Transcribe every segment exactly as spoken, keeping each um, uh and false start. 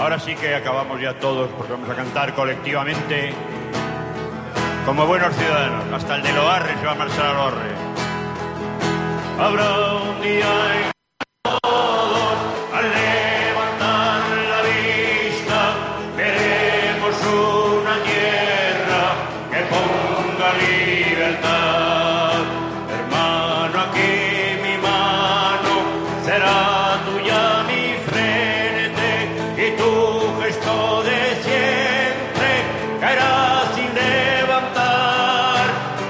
Ahora sí que acabamos ya todos, porque vamos a cantar colectivamente como buenos ciudadanos. Hasta el de Loarre se va a marchar a Loarre. Habrá un día en todos al levantar la vista veremos una tierra que ponga libertad. Hermano, aquí mi mano será tuya, mi frente, y tu gesto de siempre caerá sin levantar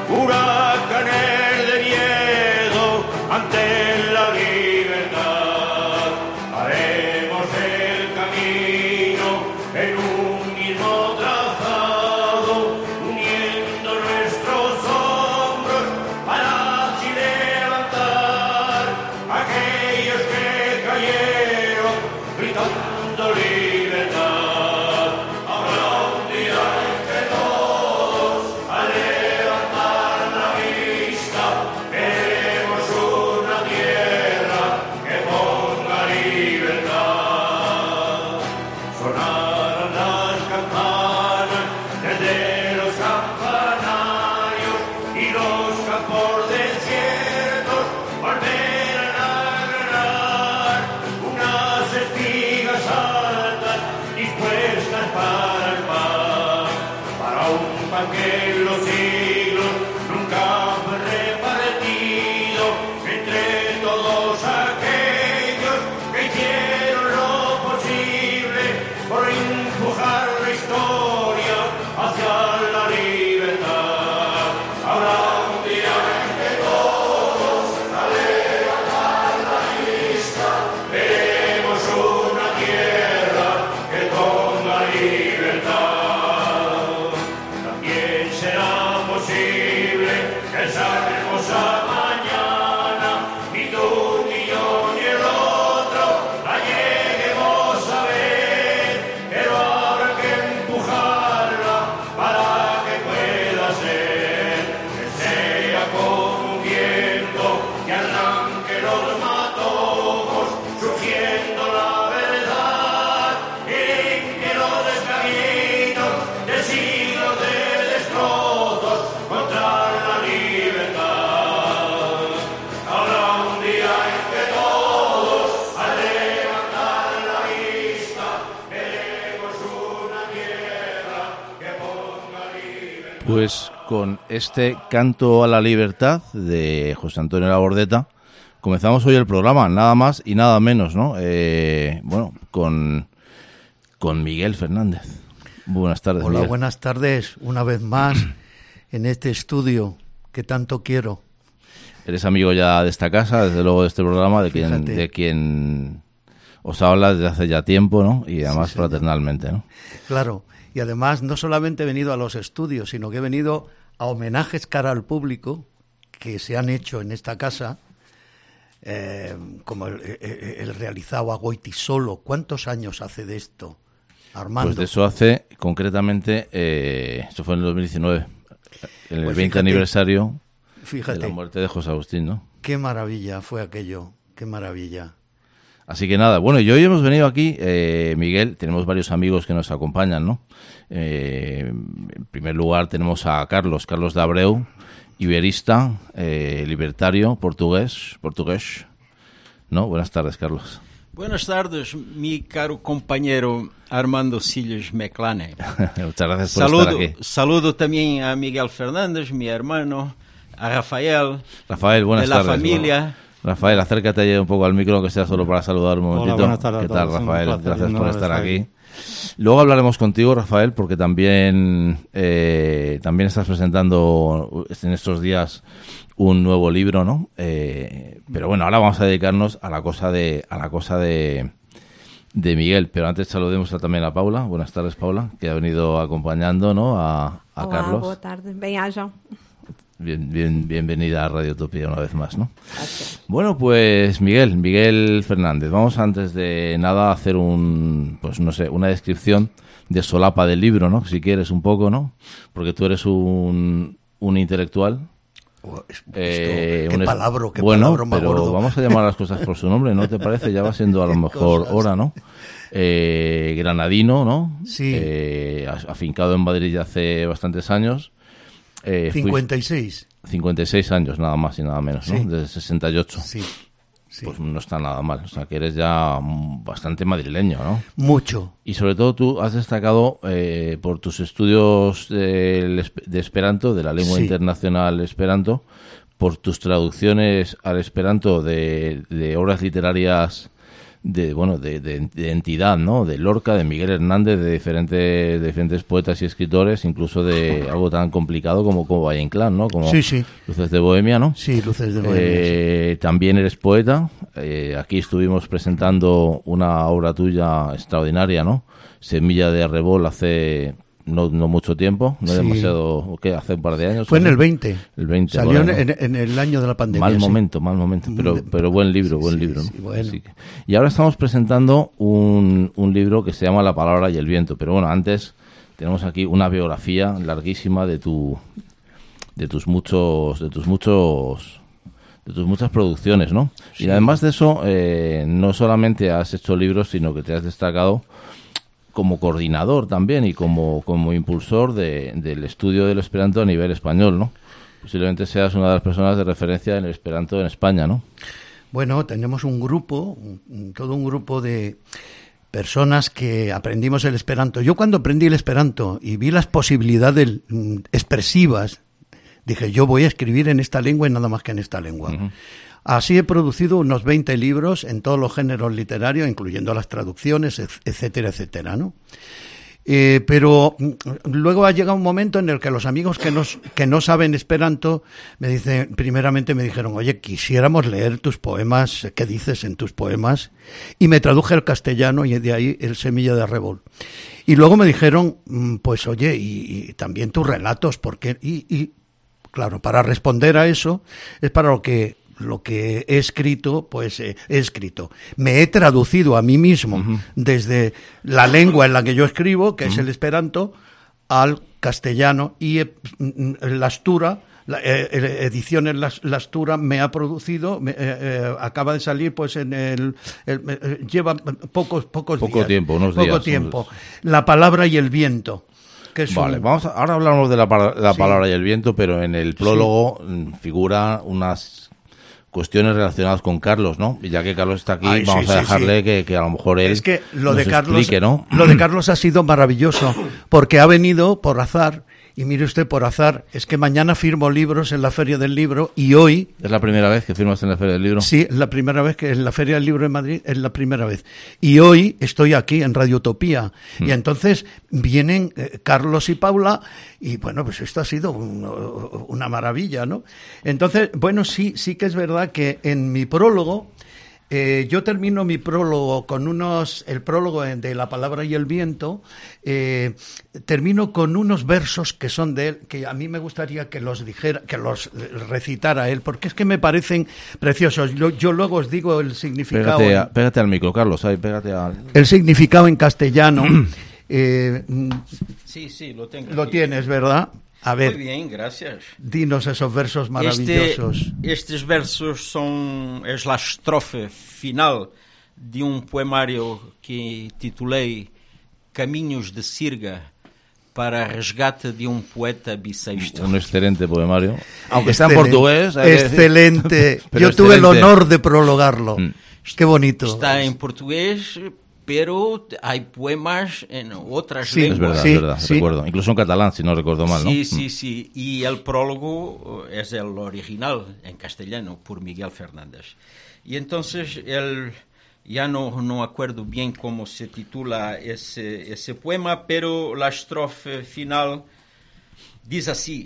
huracanes de miedo ante la libertad. Haremos el camino en un mismo trazado, uniendo nuestros hombros para así levantar a aquellos que cayeron gritando libertad. Habrá un día en que todos al levantar la vista veremos una tierra que ponga libertad. Sonarán las campanas desde los campanarios y los campos desiertos volverán a granar unas espigas altas dispuestas para el pan, para un pan que en los siglos nunca fue repartido entre todos aquellos que hicieron lo posible por empujar la historia hacia la libertad. Habrá un día en que todos al levantar la vista veremos una tierra que ponga libertad. También será posible que esa hermosa mañana ni tú ni yo ni el otro la lleguemos a ver, pero habrá que empujarla para que pueda ser, que sea como un viento que arranque los matojos, surgiendo la verdad y limpie los descaminos de siglos de destrozos contra la libertad. Habrá un día en que todos al levantar la vista veremos una tierra que ponga libertad. Pues con este canto a la libertad de José Antonio Labordeta comenzamos hoy el programa, nada más y nada menos, ¿no? Eh, bueno, con, con Miguel Fernández. Buenas tardes, Hola, Miguel. buenas tardes, una vez más en este estudio que tanto quiero. Eres amigo ya de esta casa, desde luego de este programa, de quien, Fíjate. de quien os habla desde hace ya tiempo, ¿no? Y además Sí, señor. fraternalmente, ¿no? Claro, y además no solamente he venido a los estudios, sino que he venido a homenajes cara al público que se han hecho en esta casa, eh, como el, el- el realizado a Goitisolo. ¿Cuántos años hace de esto, Armando? Pues de eso hace, concretamente, eh, eso fue en el dos mil diecinueve, en el Pues veinte fíjate, aniversario de Fíjate, la muerte de José Agustín, ¿no? qué maravilla fue aquello, qué maravilla. Así que nada, bueno, y hoy hemos venido aquí, eh, Miguel, tenemos varios amigos que nos acompañan, ¿no? Eh, en primer lugar tenemos a Carlos, Carlos de Abreu, iberista, eh, libertario, portugués, portugués, ¿no? Buenas tardes, Carlos. Buenas tardes, mi caro compañero Armando Siles Meclane. Muchas gracias por Saludo, estar aquí. saludo también a Miguel Fernández, mi hermano, a Rafael, Rafael, buenas de la tardes. familia. Bueno, Rafael, acércate ahí un poco al micro, que sea solo para saludar un momentito. buenas tardes a ¿Qué tal, todos? Un Rafael? placer Gracias una por vez estar aquí. aquí. Luego hablaremos contigo, Rafael, porque también, eh, también estás presentando en estos días un nuevo libro, ¿no? Eh, pero bueno, ahora vamos a dedicarnos a la cosa de a la cosa de, de Miguel. Pero antes saludemos a, también a Paula. Buenas tardes, Paula, que ha venido acompañando, ¿no? a, a Olá, Carlos. boa tarde. Bem-ajam. Bien, bien, bienvenida a Radio Utopía una vez más, ¿no? Gracias. Bueno, pues Miguel, Miguel Fernández, vamos antes de nada a hacer un, pues no sé, una descripción de solapa del libro, ¿no? Si quieres un poco, ¿no? Porque tú eres un, un intelectual. Oh, esto, eh, qué un es- palabra, qué bueno, palabra más pero gordo. vamos a llamar a las cosas por su nombre, ¿no te parece? Ya va siendo a lo Qué mejor cosas. hora, ¿no? eh, granadino, ¿no? Sí. Eh, afincado en Madrid ya hace bastantes años. Eh, cincuenta y seis. cincuenta y seis años, nada más y nada menos, ¿no? Sí. Desde sesenta y ocho. Sí, sí. Pues no está nada mal. O sea, que eres ya bastante madrileño, ¿no? Mucho. Y sobre todo tú has destacado eh, por tus estudios de, de Esperanto, de la lengua Sí. internacional Esperanto, por tus traducciones al Esperanto de, de obras literarias de bueno de, de, de entidad, ¿no? De Lorca, de Miguel Hernández, de diferentes, de diferentes poetas y escritores, incluso de algo tan complicado como, como Valle Inclán, ¿no? Como Sí, sí. Luces de Bohemia, ¿no? Sí, Luces de Bohemia. Eh, sí. También eres poeta. Eh, aquí estuvimos presentando una obra tuya extraordinaria, ¿no? Semilla de Arrebol hace no, no mucho tiempo, no Sí. demasiado, ¿qué? Hace un par de años. Fue en ¿no? el veinte. El veinte. Salió por ahí, en, ¿no? en- en el año de la pandemia. Mal sí. momento, mal momento, pero, pero buen libro, Sí, buen sí, libro, ¿no? sí, bueno. Así que- y ahora estamos presentando un, un libro que se llama La palabra y el viento, pero bueno, antes tenemos aquí una biografía larguísima de tu de tus muchos de tus muchos de tus muchas producciones, ¿no? Y además de eso, eh, no solamente has hecho libros, sino que te has destacado como coordinador también y como, como impulsor de, del estudio del Esperanto a nivel español, ¿no? Posiblemente seas una de las personas de referencia en el Esperanto en España, ¿no? Bueno, tenemos un grupo, un- todo un grupo de personas que aprendimos el Esperanto. Yo cuando aprendí el Esperanto y vi las posibilidades mm, expresivas, dije, yo voy a escribir en esta lengua y nada más que en esta lengua. Uh-huh. Así he producido unos veinte libros en todos los géneros literarios, incluyendo las traducciones, et- etcétera, etcétera, ¿no? Eh, pero mm, luego ha llegado un momento en el que los amigos que, nos, que no saben Esperanto me dicen, primeramente me dijeron, oye, quisiéramos leer tus poemas, ¿qué dices en tus poemas? Y me traduje al castellano y de ahí el Semilla de Arrebol. Y luego me dijeron, mm, pues oye, y, y también tus relatos, porque y, y claro, para responder a eso es para lo que lo que he escrito, pues eh, he escrito. Me he traducido a mí mismo uh-huh. desde la lengua en la que yo escribo, que uh-huh. es el Esperanto, al castellano, y eh, la Astura, la eh, ediciones la, la Astura me ha producido, me, eh, eh, acaba de salir, pues en el, el eh, lleva pocos pocos poco días, tiempo, unos poco días, tiempo. La palabra y el viento. Que es vale, un... vamos a, ahora hablamos de la, la sí. palabra y el viento, pero en el prólogo sí. figura unas cuestiones relacionadas con Carlos, ¿no? Y ya que Carlos está aquí, Ay, vamos sí, a sí, dejarle sí. Que, que a lo mejor él es que lo nos de Carlos, explique, ¿no? Lo de Carlos ha sido maravilloso, porque ha venido por azar, y mire usted, por azar, es que mañana firmo libros en la Feria del Libro, y hoy... ¿Es la primera vez que firmas en la Feria del Libro? Sí, es la primera vez que en la Feria del Libro de Madrid, es la primera vez. Y hoy estoy aquí en Radio Utopía, hmm. y entonces vienen eh, Carlos y Paula, y bueno, pues esto ha sido un, una maravilla, ¿no? Entonces, bueno, sí, sí que es verdad que en mi prólogo... Eh, yo termino mi prólogo con unos, el prólogo de La palabra y el viento, eh, termino con unos versos que son de él, que a mí me gustaría que los dijera, que los recitara él, porque es que me parecen preciosos. Yo, yo luego os digo el significado. Pégate, a, pégate al micro, Carlos, ahí, pégate al... El significado en castellano. eh, sí, sí, lo tengo. Lo aquí. Tienes, ¿verdad? A ver, muy bien, gracias. Dinos esos versos maravillosos. Este, estes versos son es la estrofe final de un poemario que titulei Caminhos de Sirga para resgate de un poeta bissexto. Un excelente poemario, aunque excelente, está en portugués. Excelente. Yo excelente. tuve el honor de prologarlo. Mm. Qué bonito. Está en portugués, pero hay poemas en otras sí, Es lenguas. verdad, sí, es verdad, sí. recuerdo. Incluso en catalán, si no recuerdo mal, ¿no? Sí, sí, sí. Y el prólogo es el original, en castellano, por Miguel Fernández. Y entonces, él, ya no, no acuerdo bien cómo se titula ese, ese poema, pero la estrofe final diz assim: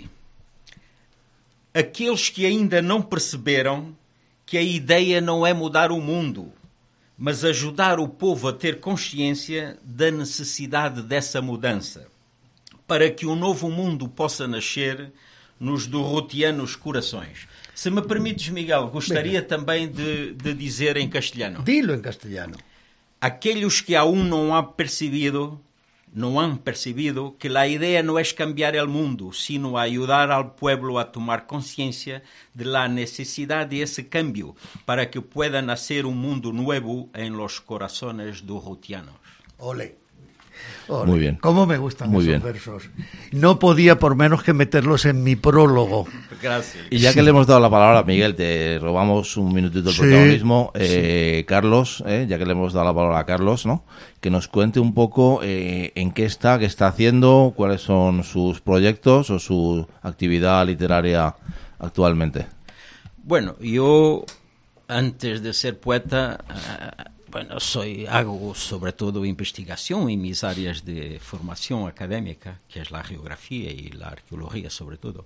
Aqueles que ainda não perceberam que a ideia não é mudar o mundo, mas ajudar o povo a ter consciência da necessidade dessa mudança, para que um novo mundo possa nascer nos dorrotianos corações. Se me permites, Miguel, gostaria Venga. também de, de dizer em castelhano. Dilo em castelhano. Aqueles que aún não han percebido no han percibido que la idea no es cambiar el mundo, sino ayudar al pueblo a tomar conciencia de la necesidad de ese cambio para que pueda nacer un mundo nuevo en los corazones durrutianos. Ole. Ole. Muy bien. ¿Cómo me gustan Muy esos bien. versos? No podía por menos que meterlos en mi prólogo. Gracias. Y ya Sí. que le hemos dado la palabra a Miguel, te robamos un minutito el Sí, protagonismo. Eh, Carlos, eh, ya que le hemos dado la palabra a Carlos, ¿no? Que nos cuente un poco eh, en qué está, qué está haciendo, cuáles son sus proyectos o su actividad literaria actualmente. Bueno, yo antes de ser poeta, uh, bueno, soy, hago sobre todo investigación en mis áreas de formación académica, que es la geografía y la arqueología sobre todo.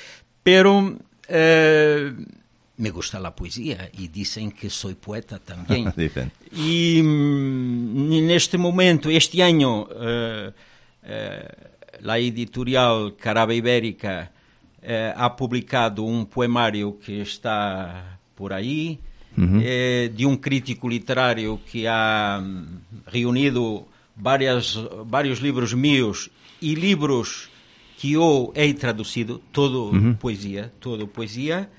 Pero eh, me gusta la poesía y dicen que soy poeta también. Dicen. Y mm, en este momento, este año, eh, eh, la editorial Caraba Ibérica eh, ha publicado un poemario que está por ahí, uh-huh. eh, de un crítico literario que ha mm, reunido varias, varios libros míos y libros que yo he traducido, todo uh-huh. poesía, todo poesía,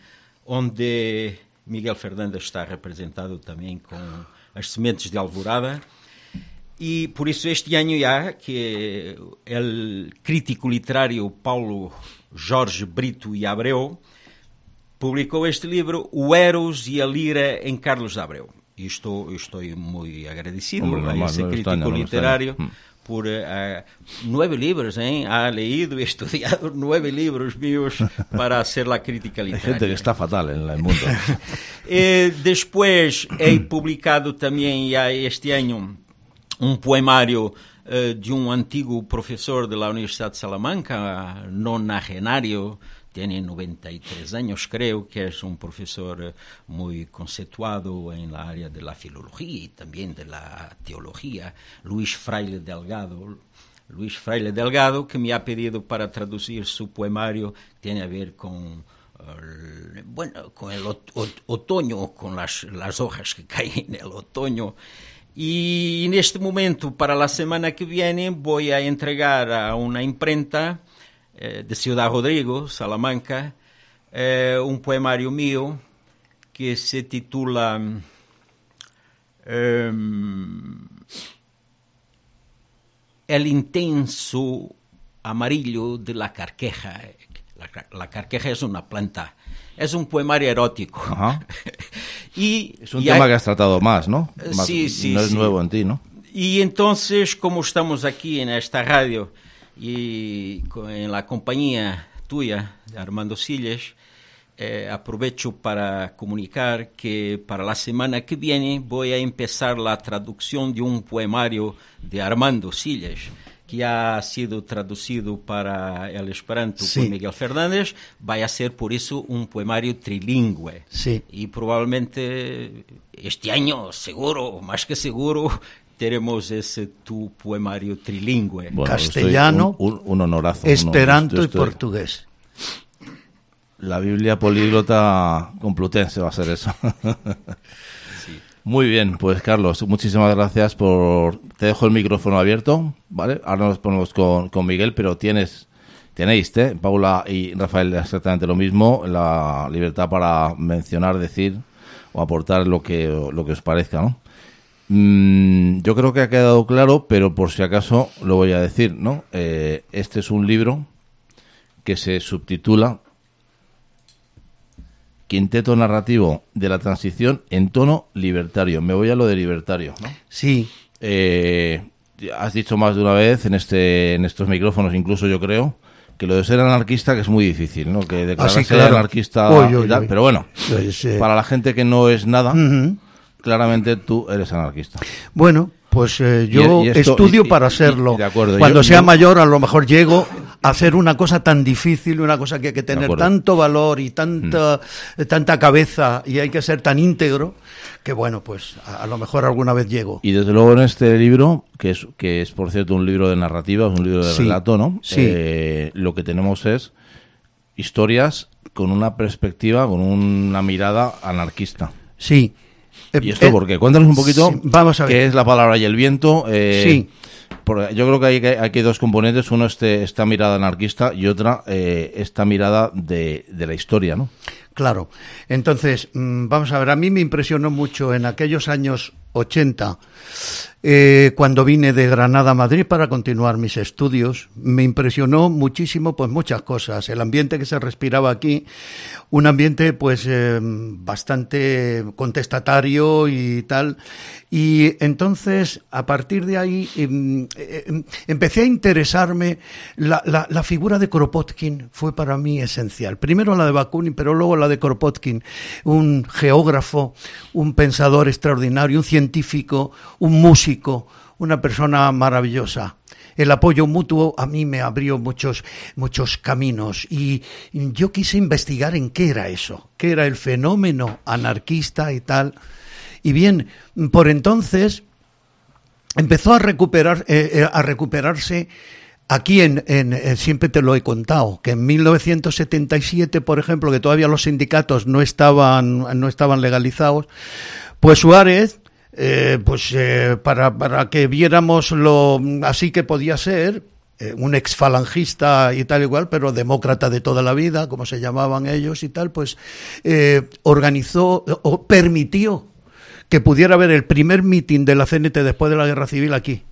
onde Miguel Fernández está representado também com as sementes de alvorada. E por isso este ano já que o crítico literário Paulo Jorge Brito e Abreu publicou este livro, O Eros e a Lira em Carlos de Abreu. E estou, estou muito agradecido Hombre, a esse crítico extraño, literário por uh, nueve libros, ¿eh? Ha leído y estudiado nueve libros míos para hacer la crítica literaria. Hay gente que está fatal en el mundo. eh, después he publicado también ya este año un poemario uh, de un antiguo profesor de la Universidad de Salamanca, nonagenario, tiene noventa y tres años, creo, que es un profesor muy conceituado en la área de la filología y también de la teología, Luis Fraile Delgado. Luis Fraile Delgado, que me ha pedido para traducir su poemario, tiene a ver con, uh, bueno, con el ot- ot- otoño, con las, las hojas que caen en el otoño. Y en este momento, para la semana que viene, voy a entregar a una imprenta de Ciudad Rodrigo, Salamanca, eh, un poemario mío que se titula um, El intenso amarillo de la carqueja. La, la carqueja es una planta. Es un poemario erótico. Ajá. y, es un y tema hay... que has tratado más, ¿no? Más, sí, sí, no es sí. nuevo en ti, ¿no? Y entonces, como estamos aquí en esta radio y en la compañía tuya, de Armando Sillas, eh, aprovecho para comunicar que para la semana que viene voy a empezar la traducción de un poemario de Armando Sillas, que ha sido traducido para el Esperanto sí. por Miguel Fernández. Va a ser por eso un poemario trilingüe. Sí. Y probablemente este año, seguro, más que seguro, tenemos ese tu poemario trilingüe. Bueno, castellano, un, un, un honorazo. esperanto no, y portugués. La Biblia políglota complutense va a ser eso. Sí. Muy bien, pues Carlos, muchísimas gracias por... Te dejo el micrófono abierto, ¿vale? Ahora nos ponemos con, con Miguel, pero tienes, tenéis, ¿eh? Paula y Rafael, exactamente lo mismo, la libertad para mencionar, decir o aportar lo que, lo que os parezca, ¿no? Yo creo que ha quedado claro, pero por si acaso lo voy a decir, ¿no? Eh, este es un libro que se subtitula Quinteto narrativo de la transición en tono libertario. Me voy a lo de libertario, ¿no? Sí. Eh, has dicho más de una vez en este, en estos micrófonos, incluso yo creo, que lo de ser anarquista que es muy difícil, ¿no? Que declararse ah, sí, claro. anarquista Oy, oy, y tal, oy. pero bueno, Pues, eh... para la gente que no es nada. Uh-huh. Claramente tú eres anarquista. Bueno, pues eh, yo y, y esto, estudio y, para y, serlo. Y, de acuerdo, Cuando yo, sea yo... mayor, a lo mejor llego a hacer una cosa tan difícil, una cosa que hay que tener tanto valor y tanta, mm. tanta cabeza y hay que ser tan íntegro, que bueno, pues a, a lo mejor alguna vez llego. Y desde luego en este libro, que es, que es por cierto un libro de narrativa, es un libro de sí, relato, ¿no? Sí. Eh, lo que tenemos es historias con una perspectiva, con una mirada anarquista. Sí. ¿Y esto eh, por qué? Cuéntanos un poquito sí, vamos a ver. qué es La palabra y el viento. Eh, sí. Porque yo creo que hay, hay que dos componentes, uno este, esta mirada anarquista y otra eh, esta mirada de, de la historia, ¿no? Claro. Entonces, vamos a ver, a mí me impresionó mucho en aquellos años ochenta, eh, cuando vine de Granada a Madrid para continuar mis estudios, me impresionó muchísimo pues muchas cosas. El ambiente que se respiraba aquí, un ambiente pues eh, bastante contestatario y tal. Y entonces, a partir de ahí, eh, eh, empecé a interesarme. La, la, la figura de Kropotkin fue para mí esencial. Primero la de Bakunin, pero luego la de Kropotkin, un geógrafo, un pensador extraordinario, un científico, un músico, una persona maravillosa. El apoyo mutuo a mí me abrió muchos, muchos caminos y yo quise investigar en qué era eso, qué era el fenómeno anarquista y tal. Y bien, por entonces empezó a recuperar, eh, a recuperarse aquí en, en, en, siempre te lo he contado, que en mil novecientos setenta y siete, por ejemplo, que todavía los sindicatos no estaban, no estaban legalizados, pues Suárez, eh, pues eh, para, para que viéramos lo así que podía ser, eh, un exfalangista y tal igual, pero demócrata de toda la vida, como se llamaban ellos y tal, pues eh, organizó o permitió que pudiera haber el primer mitin de la C N T después de la Guerra Civil aquí.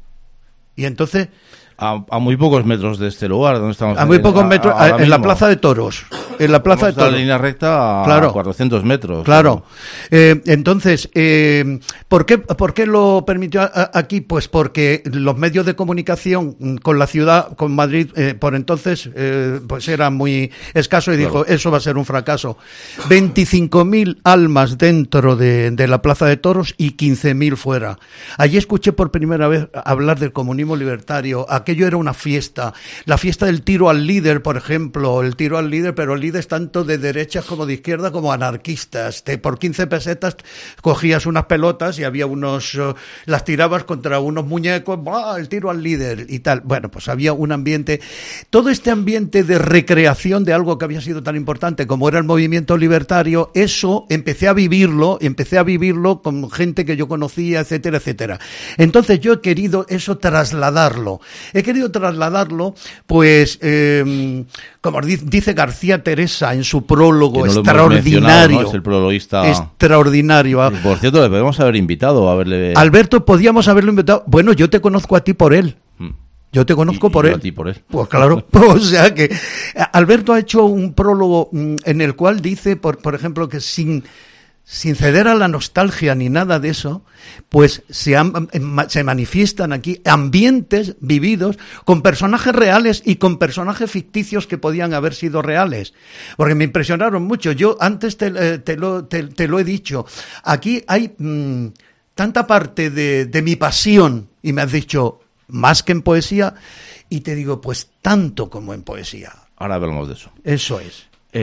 Y entonces... A, a muy pocos metros de este lugar, donde estamos. A muy pocos metros, a, en mismo. La Plaza de Toros. En la Plaza de Toros. La línea recta a claro. cuatrocientos metros. Claro. Eh, entonces, eh, ¿por qué, ¿por qué lo permitió a, aquí? Pues porque los medios de comunicación con la ciudad, con Madrid, eh, por entonces, eh, pues era muy escaso y claro. dijo, eso va a ser un fracaso. veinticinco mil almas dentro de, de la Plaza de Toros y quince mil fuera. Allí escuché por primera vez hablar del comunismo libertario. Aquello era una fiesta, la fiesta del tiro al líder, por ejemplo, el tiro al líder, pero líderes tanto de derechas como de izquierda como anarquistas. Te, por quince pesetas cogías unas pelotas y había unos, uh, las tirabas contra unos muñecos, ¡bah! El tiro al líder y tal. Bueno, pues había un ambiente, todo este ambiente de recreación de algo que había sido tan importante como era el movimiento libertario, eso empecé a vivirlo, empecé a vivirlo con gente que yo conocía, etcétera, etcétera. Entonces yo he querido eso trasladarlo. He querido trasladarlo, pues, eh, como dice García Teresa en su prólogo, no extraordinario. ¿no? Es el prologuista. Extraordinario. Por cierto, le podemos haber invitado a verle. Alberto, podíamos haberlo invitado. Bueno, yo te conozco a ti por él. Hmm. Yo te conozco y, por y él. A ti por él. Pues claro, o sea que Alberto ha hecho un prólogo en el cual dice, por, por ejemplo, que sin... sin ceder a la nostalgia ni nada de eso, pues se, han, se manifiestan aquí ambientes vividos con personajes reales y con personajes ficticios que podían haber sido reales. Porque me impresionaron mucho. Yo antes te, te, lo, te, te lo he dicho. Aquí hay mmm, tanta parte de, de mi pasión, y me has dicho, más que en poesía, y te digo, pues tanto como en poesía. Ahora hablamos de eso. Eso es.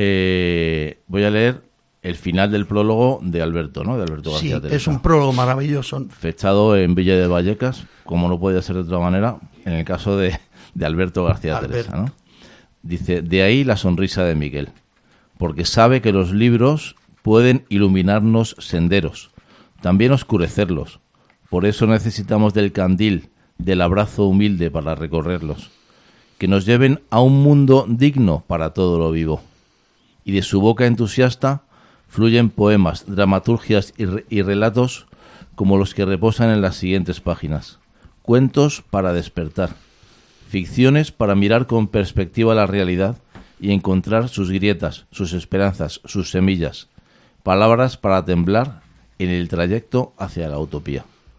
Eh, voy a leer el final del prólogo de Alberto, ¿no? De Alberto García Sí, Teresa. es un prólogo maravilloso. Fechado en Villa de Vallecas, como no podía ser de otra manera, en el caso de, de Alberto García Albert. Teresa, ¿no? Dice, de ahí la sonrisa de Miguel, porque sabe que los libros pueden iluminarnos senderos, también oscurecerlos. Por eso necesitamos del candil, del abrazo humilde para recorrerlos, que nos lleven a un mundo digno para todo lo vivo. Y de su boca entusiasta fluyen poemas, dramaturgias y, re- y relatos como los que reposan en las siguientes páginas. Cuentos para despertar, ficciones para mirar con perspectiva la realidad y encontrar sus grietas, sus esperanzas, sus semillas. Palabras para temblar en el trayecto hacia la utopía.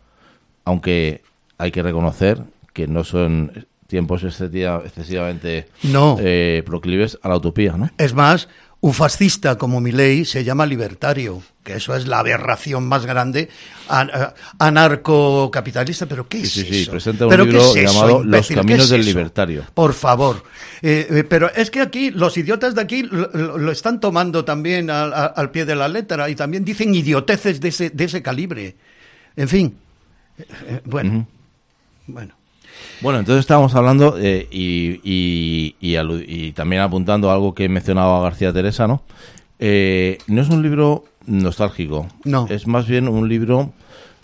Aunque hay que reconocer que no son tiempos excesivamente no. eh, proclives a la utopía, ¿no? Es más, un fascista como Milei se llama libertario, que eso es la aberración más grande, an- anarcocapitalista, pero ¿qué es sí, sí, eso? Sí, presenta un ¿Pero libro qué es eso, llamado imbécil? Los caminos es del eso? libertario. Por favor. Eh, eh, pero es que aquí, los idiotas de aquí lo, lo, lo están tomando también al, al pie de la letra y también dicen idioteces de ese, de ese calibre. En fin. Eh, eh, bueno. Uh-huh. Bueno. Bueno, entonces estábamos hablando eh, y, y, y, alu- y también apuntando a algo que mencionaba García Teresa, ¿no? Eh, no es un libro nostálgico, no. Es más bien un libro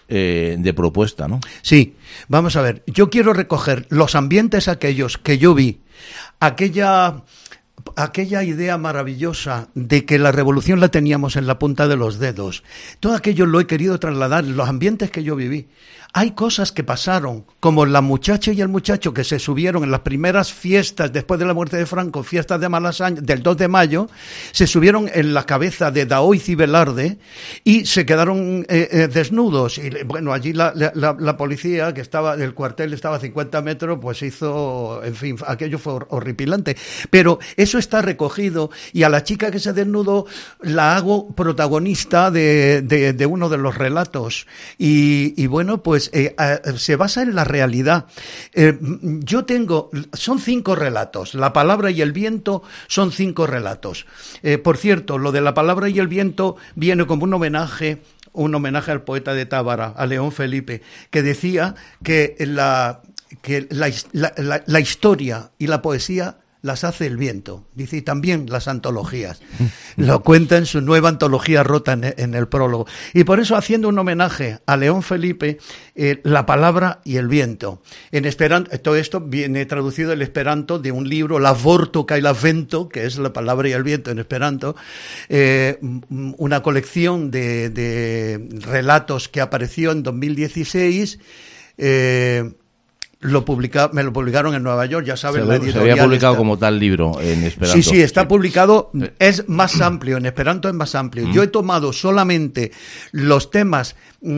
eh, de propuesta, ¿no? Sí, vamos a ver, yo quiero recoger los ambientes aquellos que yo vi, aquella... aquella idea maravillosa de que la revolución la teníamos en la punta de los dedos. Todo aquello lo he querido trasladar en los ambientes que yo viví. Hay cosas que pasaron, como la muchacha y el muchacho que se subieron en las primeras fiestas después de la muerte de Franco, fiestas de Malasaña, del dos de mayo, se subieron en la cabeza de Daoiz y Velarde y se quedaron eh, eh, desnudos. Y bueno, allí la, la, la policía, que estaba, el cuartel estaba a cincuenta metros, pues hizo, en fin, aquello fue horripilante. Pero eso está recogido y a la chica que se desnudó la hago protagonista de, de, de uno de los relatos. Y, y bueno, pues Eh, eh, se basa en la realidad. Eh, yo tengo, son cinco relatos. La palabra y el viento son cinco relatos. Eh, por cierto, lo de la palabra y el viento viene como un homenaje, un homenaje al poeta de Tábara, a León Felipe, que decía que la, que la, la, la, la historia y la poesía las hace el viento, dice, y también las antologías. Lo cuenta en su nueva antología rota en, en el prólogo. Y por eso, haciendo un homenaje a León Felipe, eh, la palabra y el viento. En esperanto, todo esto viene traducido el esperanto de un libro, La vorto kaj la vento, que es la palabra y el viento en esperanto, eh, una colección de, de relatos que apareció en dos mil dieciséis, eh, Lo publica, me lo publicaron en Nueva York, ya saben, se, la se editorial. había publicado está, como tal libro en esperanto. Sí, sí, está sí. publicado, es más amplio, en esperanto es más amplio. Mm. Yo he tomado solamente los temas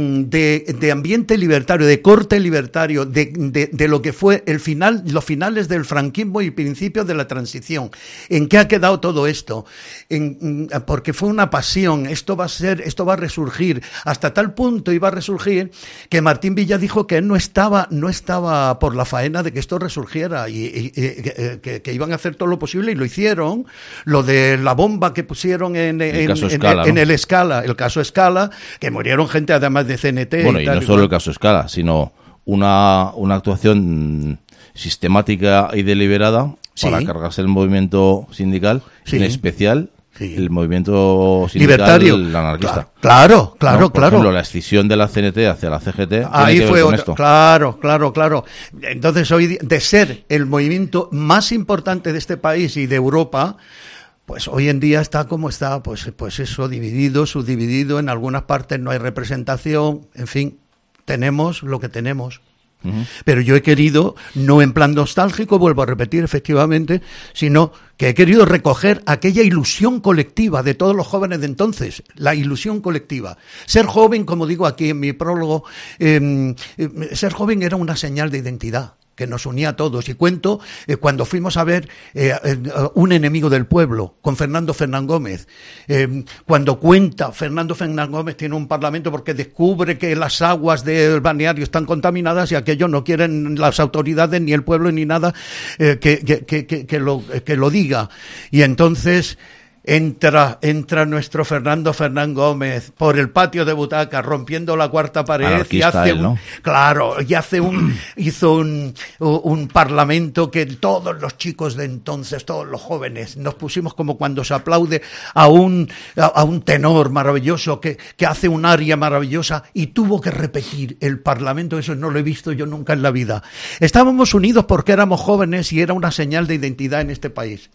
de, de ambiente libertario, de corte libertario, de, de, de lo que fue el final, los finales del franquismo y principios de la transición. ¿En qué ha quedado todo esto? En, porque fue una pasión, esto va a ser, esto va a resurgir, hasta tal punto iba a resurgir que Martín Villa dijo que él no estaba, no estaba por la faena de que esto resurgiera y, y, y que, que iban a hacer todo lo posible y lo hicieron. Lo de la bomba que pusieron en, en, el, caso en, Escala, en, ¿no? en el Escala, el caso Escala, que murieron gente además de C N T. Bueno, y, y tal, no solo el caso Escala, sino una, una actuación sistemática y deliberada sí. para cargarse el movimiento sindical, sí. en especial sí. el movimiento sindical libertario, anarquista. Claro, claro, ¿no? Por claro. ejemplo, la escisión de la C N T hacia la C G T ahí tiene que fue ver con otra, esto. Claro, claro, claro. Entonces, hoy de ser el movimiento más importante de este país y de Europa, pues hoy en día está como está, pues, pues eso, dividido, subdividido, en algunas partes no hay representación, en fin, tenemos lo que tenemos. Uh-huh. Pero yo he querido, no en plan nostálgico, vuelvo a repetir efectivamente, sino que he querido recoger aquella ilusión colectiva de todos los jóvenes de entonces, la ilusión colectiva. Ser joven, como digo aquí en mi prólogo, eh, eh, ser joven era una señal de identidad que nos unía a todos. Y cuento eh, cuando fuimos a ver eh, eh, Un enemigo del pueblo con Fernando Fernán Gómez. Eh, cuando cuenta Fernando Fernán Gómez tiene un parlamento porque descubre que las aguas del balneario están contaminadas y aquello no quieren las autoridades ni el pueblo ni nada eh, que, que, que, que, que, lo, que lo diga. Y entonces Entra, entra nuestro Fernando Fernán Gómez por el patio de butaca, rompiendo la cuarta pared. Anarquista y hace él, ¿no? un, claro, y hace un, hizo un, un parlamento que todos los chicos de entonces, todos los jóvenes, nos pusimos como cuando se aplaude a un, a, a un tenor maravilloso que, que hace un aria maravillosa y tuvo que repetir el parlamento. Eso no lo he visto yo nunca en la vida. Estábamos unidos porque éramos jóvenes y era una señal de identidad en este país.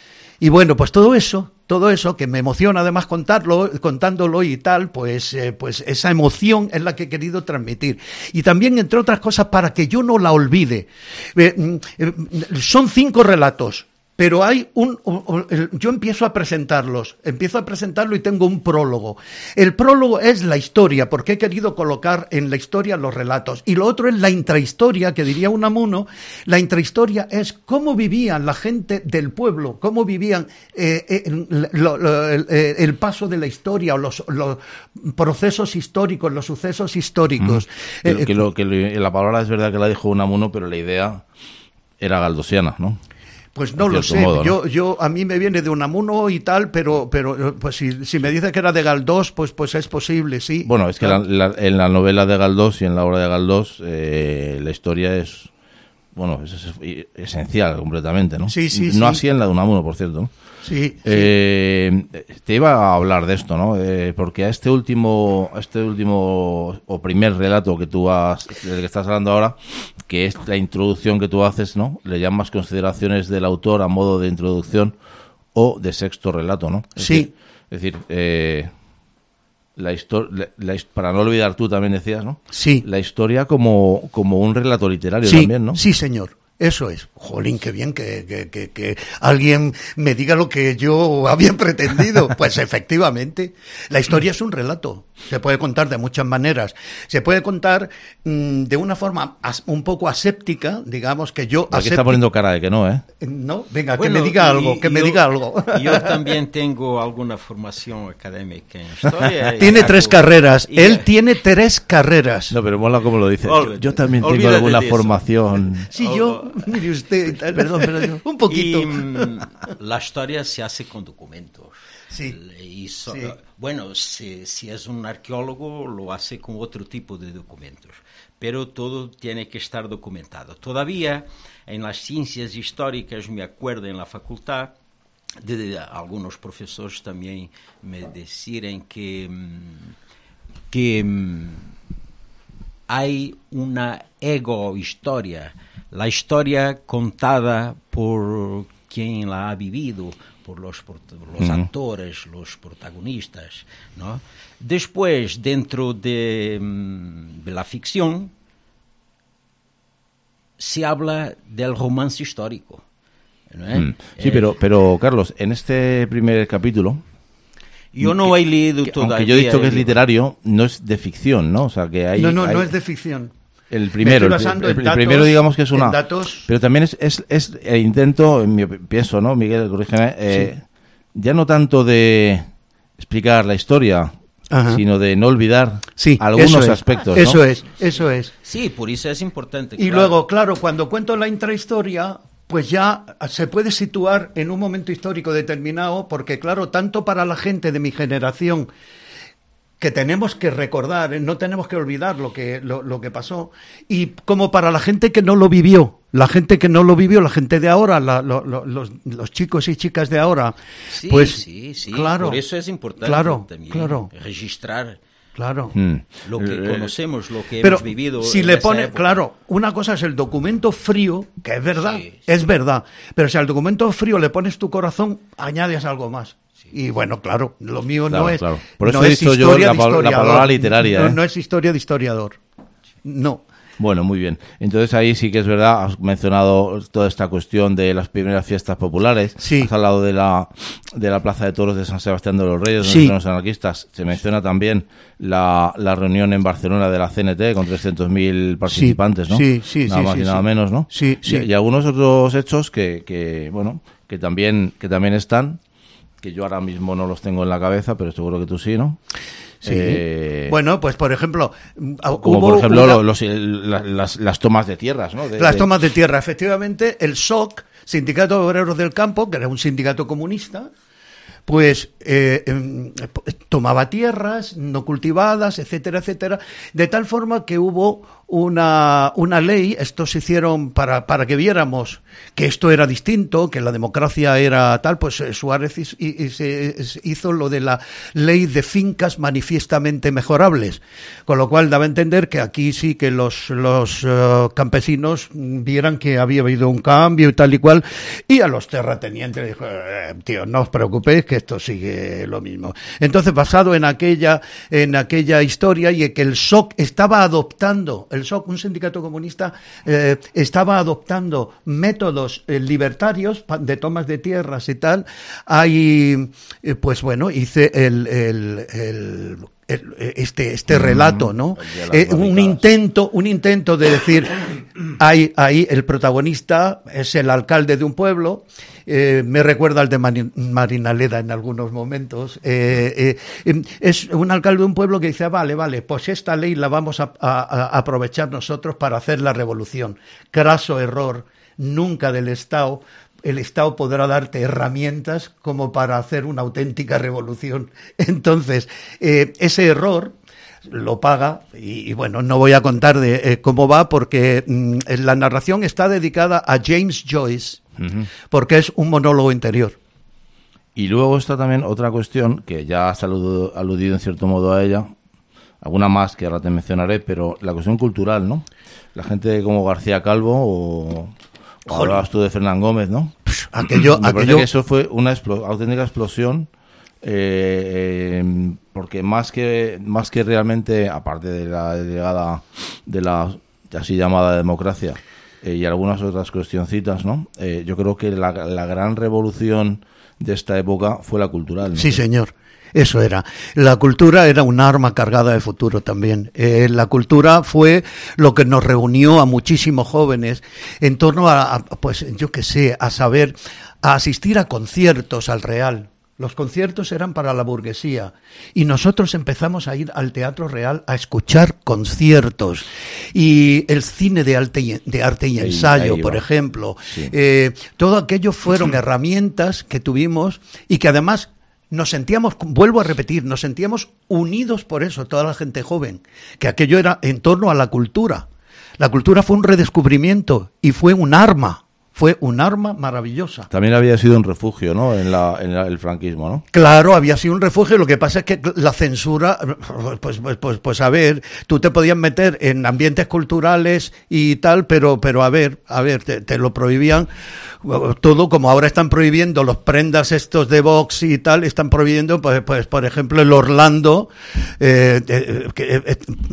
Y bueno, pues todo eso, todo eso que me emociona además contarlo, contándolo y tal, pues, eh, pues esa emoción es la que he querido transmitir. Y también, entre otras cosas, para que yo no la olvide. Eh, eh, son cinco relatos. Pero hay un, un, un, yo empiezo a presentarlos, empiezo a presentarlo y tengo un prólogo. El prólogo es la historia, porque he querido colocar en la historia los relatos. Y lo otro es la intrahistoria, que diría Unamuno. La intrahistoria es cómo vivían la gente del pueblo, cómo vivían eh, eh, lo, lo, el, el paso de la historia, o los, los procesos históricos, los sucesos históricos. Mm. Eh, que lo, que lo, la palabra es verdad que la dijo Unamuno, pero la idea era galdosiana, ¿no? Pues no lo sé, modo, ¿no? yo, yo a mí me viene de Unamuno y tal, pero, pero pues si, si me dice que era de Galdós, pues, pues es posible, sí. Bueno, es que la, la, en la novela de Galdós y en la obra de Galdós, eh, la historia es bueno, eso es esencial completamente, ¿no? Sí, sí, no sí. así en la de Unamuno, por cierto, ¿no? Sí, sí. Eh, te iba a hablar de esto, ¿no? Eh, porque a este último, a este último o primer relato que tú has, del que estás hablando ahora, que es la introducción que tú haces, ¿no? Le llamas consideraciones del autor a modo de introducción o de sexto relato, ¿no? Es Sí. decir, es decir, eh, la historia, la, la, para no olvidar, tú también decías, ¿no? Sí. La historia como, como un relato literario Sí, también, ¿no? sí, señor. Eso es. Jolín, qué bien que, que, que, que alguien me diga lo que yo había pretendido. Pues efectivamente, la historia es un relato. Se puede contar de muchas maneras. Se puede contar mmm, de una forma as, un poco aséptica, digamos que yo... Aquí está poniendo cara de que no, ¿eh? No, venga, Bueno, que me diga algo, y, que yo, me diga algo. Yo también tengo alguna formación académica en historia. Tiene tres hago, carreras. y, Él tiene tres carreras. No, pero mola como lo dice. Yo, yo también tengo Olvídate alguna de eso. formación. Sí, yo, mire usted, Perdón, perdón. un poquito. Y mm, la historia se hace con documentos. Sí. Y so- Sí. Bueno, si, si es un arqueólogo, lo hace con otro tipo de documentos. Pero todo tiene que estar documentado. Todavía, en las ciencias históricas, me acuerdo en la facultad, de, de algunos profesores también me decían que, mm, que mm, hay una ego-historia, la historia contada por quien la ha vivido, por los, por los Uh-huh. actores, los protagonistas, ¿no? Después, dentro de, de la ficción, se habla del romance histórico, ¿no? Mm. Sí, Eh, pero, pero Carlos, en este primer capítulo, yo no he leído que, todavía. aunque yo he dicho que es el libro. literario, no es de ficción, ¿no? O sea, que hay... No, no, hay- no es de ficción. El primero, Me el, estoy basando el- en el datos, primero digamos que es una... en datos. Pero también es, es, es el intento, en mi opi- pienso, ¿no, Miguel? Corrígeme, eh, Sí. ya no tanto de explicar la historia, Ajá. sino de no olvidar Sí, algunos eso es. aspectos, ¿no? Eso es, eso es. Sí, por eso es importante. Y claro. luego, claro, cuando cuento la intrahistoria, pues ya se puede situar en un momento histórico determinado, porque claro, tanto para la gente de mi generación, que tenemos que recordar, ¿eh? No tenemos que olvidar lo que, lo, lo que pasó, y como para la gente que no lo vivió, la gente que no lo vivió, la gente de ahora, la- lo- lo- los, los chicos y chicas de ahora, Sí, pues sí, sí. claro, Por eso es importante claro, también claro. registrar claro. Mm. lo que Eh, conocemos, lo que Pero hemos vivido. si en le esa pone, época. claro, una cosa es el documento frío, que es verdad, Sí, sí. es verdad, pero si al documento frío le pones tu corazón, añades algo más. Y bueno, claro, lo mío Claro, no es, claro. Por eso no he es dicho yo historia la de pal- la historiador. palabra literaria, No, ¿eh? no es historia de historiador. No. Bueno, muy bien. Entonces ahí sí que es verdad, has mencionado toda esta cuestión de las primeras fiestas populares. Sí. Has hablado de la, de la Plaza de Toros de San Sebastián de los Reyes, donde Sí. están los anarquistas. Se menciona también la, la reunión en Barcelona de la C N T con trescientos mil participantes, ¿no? sí, sí, Nada sí, más sí, y nada sí. menos, ¿no? Sí, Y- sí. Y, algunos otros hechos que, que, bueno, que también, que también están, que yo ahora mismo no los tengo en la cabeza, pero seguro que tú sí, ¿no? Sí. Eh, Bueno, pues por ejemplo, como hubo por ejemplo una- lo- los- el- la- las, las tomas de tierras, ¿no? De- las de- tomas de tierra. Efectivamente, el S O C, Sindicato de Obreros del Campo, que era un sindicato comunista, pues eh, em, tomaba tierras no cultivadas, etcétera, etcétera, de tal forma que hubo una, una ley, esto se hicieron para, para que viéramos que esto era distinto, que la democracia era tal, pues eh, Suárez hizo, hizo lo de la ley de fincas manifiestamente mejorables, con lo cual daba a entender que aquí sí que los, los uh, campesinos vieran que había habido un cambio y tal y cual, y a los terratenientes dijo, eh, tío, no os preocupéis que esto sigue lo mismo. Entonces, basado en aquella, en aquella historia y en que el S O C estaba adoptando, el S O C, un sindicato comunista, eh, estaba adoptando métodos eh, libertarios pa- de tomas de tierras y tal, hay, eh, pues bueno, hice el, el, el el- este este relato, ¿no? el de las Eh, un barricadas. intento un intento de decir hay ahí el protagonista es el alcalde de un pueblo, eh, me recuerda al de Mari- Marinaleda en algunos momentos, eh, eh, es un alcalde de un pueblo que dice vale vale pues esta ley la vamos a, a- a aprovechar nosotros para hacer la revolución. Craso error, nunca del Estado. El Estado podrá darte herramientas como para hacer una auténtica revolución. Entonces, eh, ese error lo paga, y, y bueno, no voy a contar de eh, cómo va, porque mm, la narración está dedicada a James Joyce, uh-huh. porque es un monólogo interior. Y luego está también otra cuestión, que ya has aludido, aludido en cierto modo a ella, alguna más que ahora te mencionaré, pero la cuestión cultural, ¿no? La gente como García Calvo o... o hablabas tú de Fernán Gómez, ¿no? Pff, aquello, Me parece aquello... que eso fue una explo- auténtica explosión, eh, eh, porque más que más que realmente, aparte de la llegada de la así llamada democracia eh, y algunas otras cuestioncitas, ¿no? Eh, yo creo que la, la gran revolución de esta época fue la cultural, ¿no? Sí, señor. Eso era. La cultura era un arma cargada de futuro también. Eh, la cultura fue lo que nos reunió a muchísimos jóvenes en torno a, a pues, yo qué sé, a saber, a asistir a conciertos al Real. Los conciertos eran para la burguesía y nosotros empezamos a ir al Teatro Real a escuchar conciertos, y el cine de arte y, de arte y ensayo, ahí, ahí por ejemplo. Sí. Eh, todo aquello fueron herramientas que tuvimos y que además nos sentíamos, vuelvo a repetir, nos sentíamos unidos por eso, toda la gente joven, que aquello era en torno a la cultura. La cultura fue un redescubrimiento y fue un arma. Fue un arma maravillosa. También había sido un refugio, ¿no? En, la, en la, el franquismo, ¿no? Claro, había sido un refugio. Lo que pasa es que la censura, pues, pues, pues, pues a ver, tú te podías meter en ambientes culturales y tal, pero, pero a ver, a ver, te, te lo prohibían todo, como ahora están prohibiendo los prendas estos de Vox y tal, están prohibiendo, pues, pues por ejemplo, el Orlando eh, eh, eh,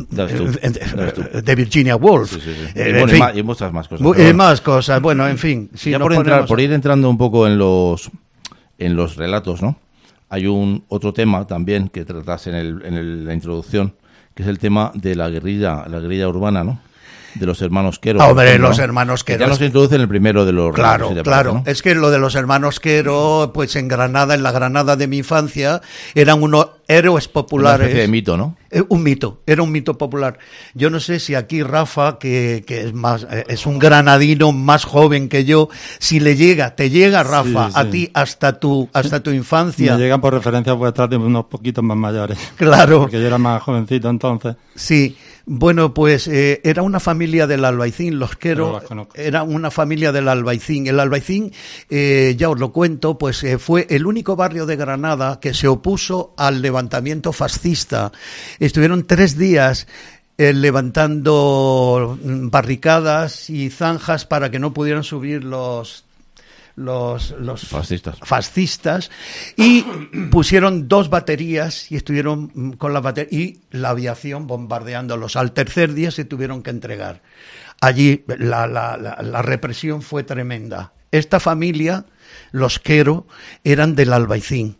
eh, de Virginia Woolf. Sí, sí, sí. Eh, y, bueno, y, más, y muchas más cosas. Y más cosas, bueno, en fin. Si ya por, entrar, por ir entrando un poco en los en los relatos, ¿no? Hay un otro tema también que tratas en, el, en el, la introducción, que es el tema de la guerrilla, la guerrilla urbana, ¿no? De los hermanos Quero. Ah, hombre, ejemplo, los hermanos Quero. Ya nos introduce en el primero de los Claro, relatos, claro. Parte, ¿no? Es que lo de los hermanos Quero, pues en Granada, en la Granada de mi infancia, eran unos héroes populares. Una especie de mito, ¿no? Eh, un mito, era un mito popular. Yo no sé si aquí Rafa, que, que es más, eh, es un granadino más joven que yo, si le llega, te llega, Rafa, sí, sí. a ti hasta tu, hasta tu infancia. Me llegan por referencia vuestras de unos poquitos más mayores. Claro. Porque yo era más jovencito entonces. Sí. Bueno, pues eh, era una familia del Albaicín, los Quero, era una familia del Albaicín. El Albaicín, eh, ya os lo cuento, pues eh, fue el único barrio de Granada que se opuso al levantamiento fascista. Estuvieron tres días eh, levantando barricadas y zanjas para que no pudieran subir los los, los fascistas. fascistas y pusieron dos baterías y estuvieron con las baterías y la aviación bombardeándolos. Al tercer día se tuvieron que entregar. Allí la, la, la, la represión fue tremenda. Esta familia, los Quero, eran del Albaicín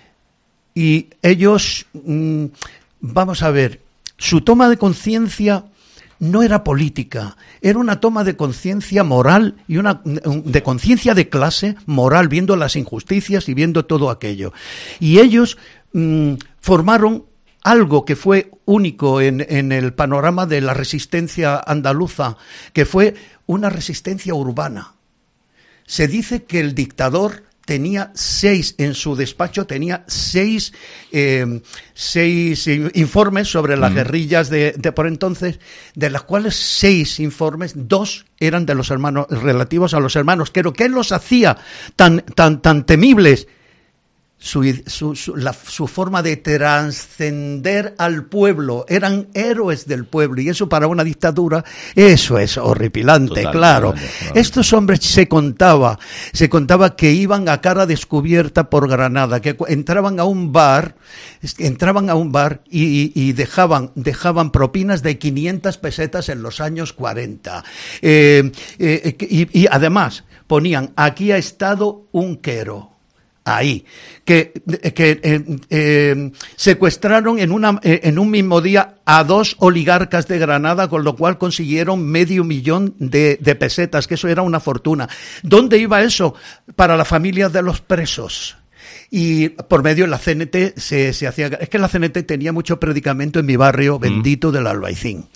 y ellos, mmm, vamos a ver, su toma de conciencia no era política, era una toma de conciencia moral y una de conciencia de clase moral, viendo las injusticias y viendo todo aquello. Y ellos mmm, formaron algo que fue único en, en el panorama de la resistencia andaluza, que fue una resistencia urbana. Se dice que el dictador tenía seis, en su despacho tenía seis, eh, seis informes sobre las uh-huh. guerrillas de, de por entonces, de las cuales seis informes, dos eran de los hermanos, relativos a los hermanos Quero. ¿Qué los hacía tan, tan, tan temibles? Su, su, su, la, su forma de trascender al pueblo, eran héroes del pueblo, y eso para una dictadura, eso es horripilante, Total, claro. Total, total. Estos hombres se contaba, se contaba que iban a cara descubierta por Granada, que entraban a un bar, entraban a un bar y, y dejaban, dejaban propinas de quinientas pesetas en los años cuarenta. Eh, eh, y, y además ponían, aquí ha estado un Quero. Ahí, que, que eh, eh, secuestraron en, una, eh, en un mismo día a dos oligarcas de Granada, con lo cual consiguieron medio millón de, de pesetas, que eso era una fortuna. ¿Dónde iba eso? Para la familia de los presos. Y por medio de la C N T se, se hacía... Es que la C N T tenía mucho predicamento en mi barrio bendito mm. del Albaicín.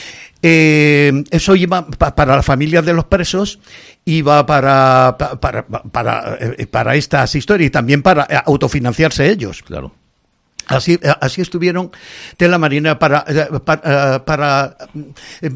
Eh, eso iba pa, para la familia de los presos, iba para para, para, para, para estas historias y también para autofinanciarse ellos. Claro. Así, así estuvieron tela marinera para, para, para eh,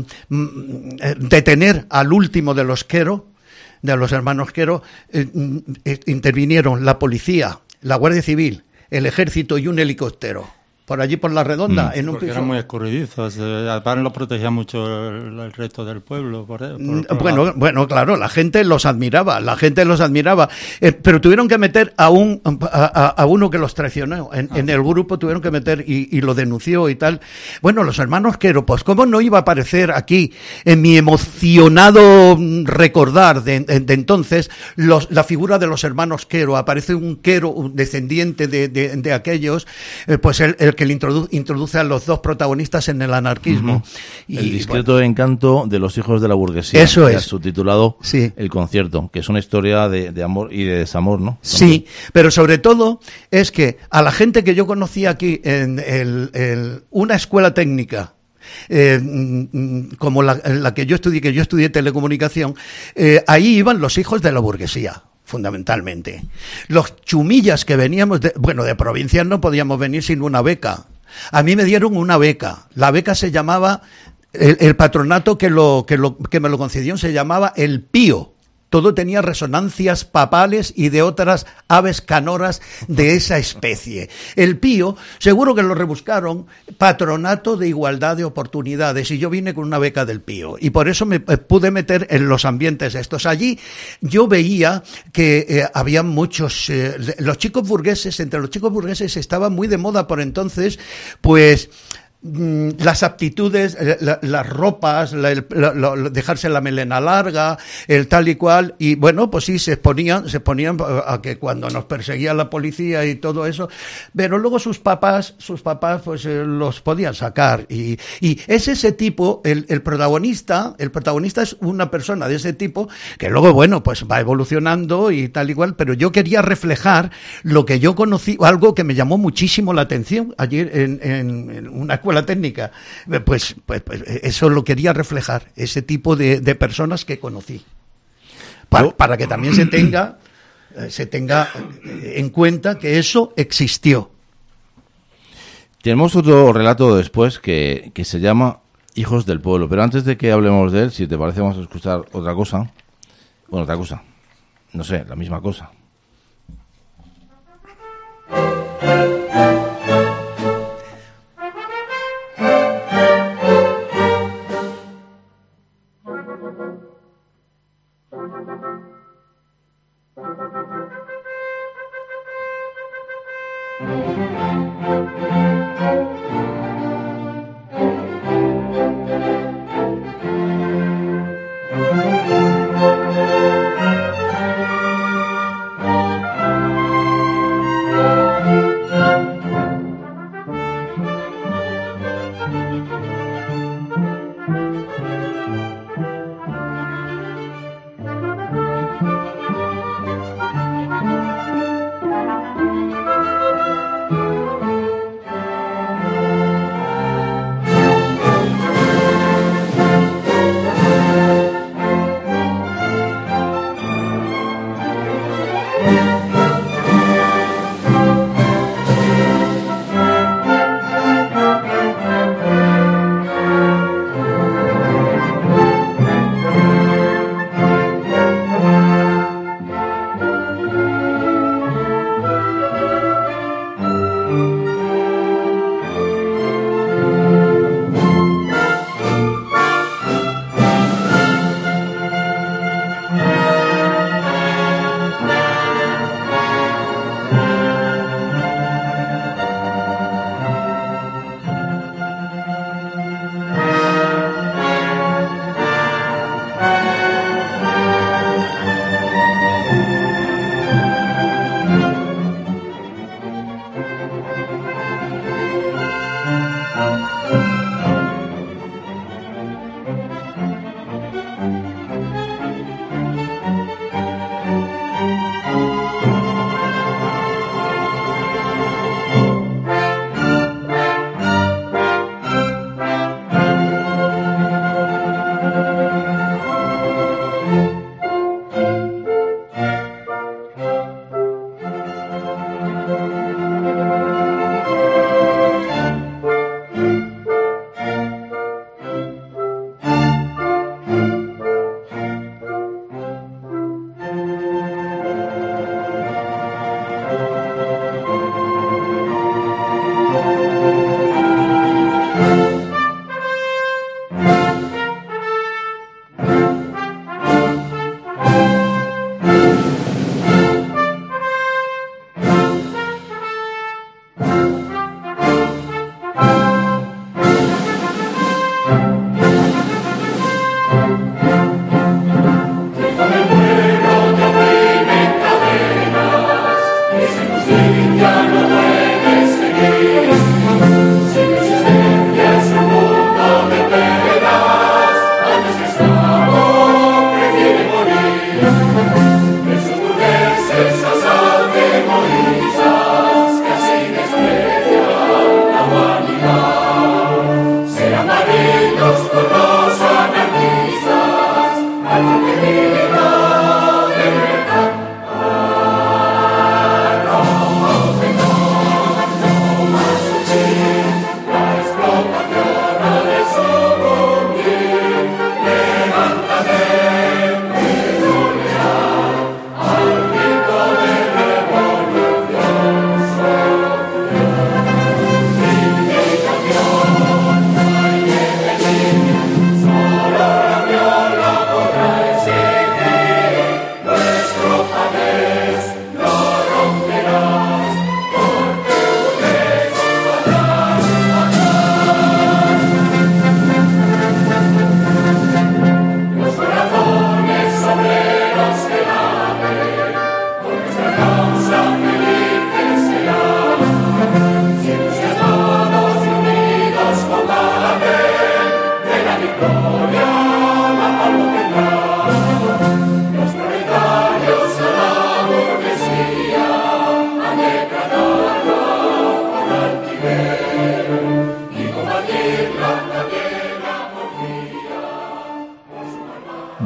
eh, detener al último de los Quero, de los hermanos Quero. Eh, eh, intervinieron la policía, la Guardia Civil, el ejército y un helicóptero. Por allí, por la redonda, mm. en un Porque piso. eran muy escurridizos. Eh, además, los protegía mucho el, el resto del pueblo. Por, por, por bueno, la... bueno, claro, la gente los admiraba, la gente los admiraba. Eh, pero tuvieron que meter a un a, a, a uno que los traicionó. En, ah. en el grupo tuvieron que meter y, y lo denunció y tal. Bueno, los hermanos Quero, pues, ¿cómo no iba a aparecer aquí en mi emocionado recordar de, de, de entonces los, la figura de los hermanos Quero? Aparece un Quero, un descendiente de, de, de aquellos, eh, pues el, el que le introduce, introduce a los dos protagonistas en el anarquismo. Uh-huh. Y, el discreto bueno, encanto de los hijos de la burguesía. Eso es. Subtitulado sí. El concierto, que es una historia de, de amor y de desamor, ¿no? Sí, pero sobre todo es que a la gente que yo conocí aquí en el, el, una escuela técnica, Eh, como la, la que yo estudié, que yo estudié telecomunicación, eh, ahí iban los hijos de la burguesía, fundamentalmente. Los chumillas que veníamos, de, bueno, de provincias no podíamos venir sin una beca. A mí me dieron una beca. La beca se llamaba, el, el patronato que, lo, que, lo, que me lo concedió se llamaba el Pío. Todo tenía resonancias papales y de otras aves canoras de esa especie. El Pío, seguro que lo rebuscaron, Patronato de Igualdad de Oportunidades, y yo vine con una beca del Pío, y por eso me pude meter en los ambientes estos. Allí yo veía que eh, había muchos, eh, los chicos burgueses, entre los chicos burgueses estaba muy de moda por entonces, pues... las aptitudes, la, las ropas, la, la, la, dejarse la melena larga, el tal y cual, y bueno, pues sí, se exponían, se exponían a que cuando nos perseguía la policía y todo eso, pero luego sus papás, sus papás pues eh, los podían sacar, y, y es ese tipo, el, el protagonista, el protagonista es una persona de ese tipo, que luego, bueno, pues va evolucionando y tal y cual, pero yo quería reflejar lo que yo conocí, algo que me llamó muchísimo la atención ayer en, en, en una escuela técnica, pues, pues, pues eso lo quería reflejar, ese tipo de, de personas que conocí, para, para que también se tenga se tenga en cuenta que eso existió. Tenemos otro relato después que, que se llama Hijos del Pueblo, pero antes de que hablemos de él, si te parece, vamos a escuchar otra cosa, bueno, otra cosa, no sé, la misma cosa.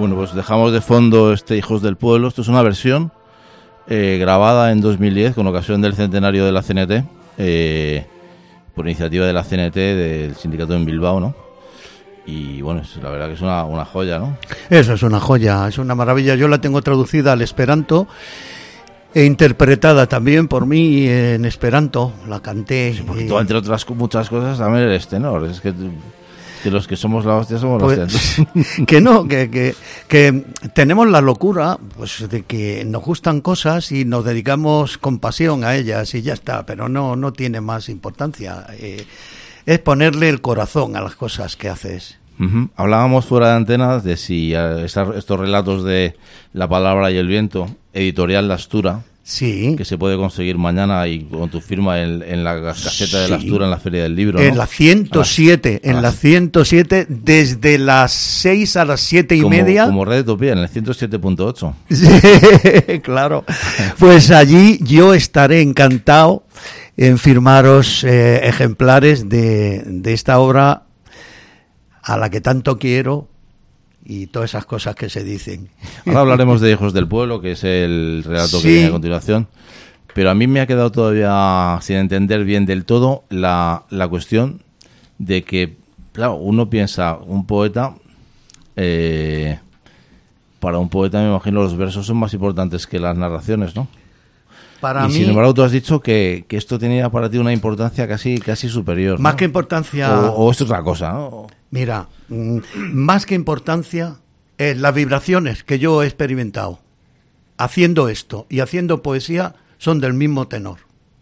Bueno, pues dejamos de fondo este Hijos del Pueblo. Esto es una versión eh, grabada en dos mil diez con ocasión del centenario de la C N T, eh, por iniciativa de la C N T, del sindicato en Bilbao, ¿no? Y bueno, es, la verdad que es una, una joya, ¿no? Eso es una joya, es una maravilla. Yo la tengo traducida al esperanto e interpretada también por mí en esperanto. La canté. Sí, porque y... tú, entre otras muchas cosas, también eres tenor. Es que, que los que somos la hostia somos pues, los tenores. Que no, que, que, que tenemos la locura pues de que nos gustan cosas y nos dedicamos con pasión a ellas y ya está, pero no, no tiene más importancia. Eh, es ponerle el corazón a las cosas que haces. Uh-huh. Hablábamos fuera de antenas de si uh, estar, estos relatos de La palabra y el viento, editorial La Astura, Sí. que se puede conseguir mañana y con tu firma en, en la caseta de La Sí. Astura en la Feria del Libro, En ¿no? la ciento siete, A las- en a la las- ciento siete, desde las seis a las siete y como, media. como Red Utopía, en el ciento siete punto ocho. Sí, claro. Pues allí yo estaré encantado en firmaros eh, ejemplares de, de esta obra a la que tanto quiero y todas esas cosas que se dicen. Ahora hablaremos de Hijos del Pueblo, que es el relato Sí. que viene a continuación. Pero a mí me ha quedado todavía sin entender bien del todo la, la cuestión de que, claro, uno piensa, un poeta, eh, para un poeta me imagino los versos son más importantes que las narraciones, ¿no? Para y mí, sin embargo tú has dicho que, que esto tenía para ti una importancia casi casi superior, ¿no? más que importancia... O, o es otra cosa, ¿no? Mira, mm, más que importancia, es las vibraciones que yo he experimentado haciendo esto y haciendo poesía son del mismo tenor.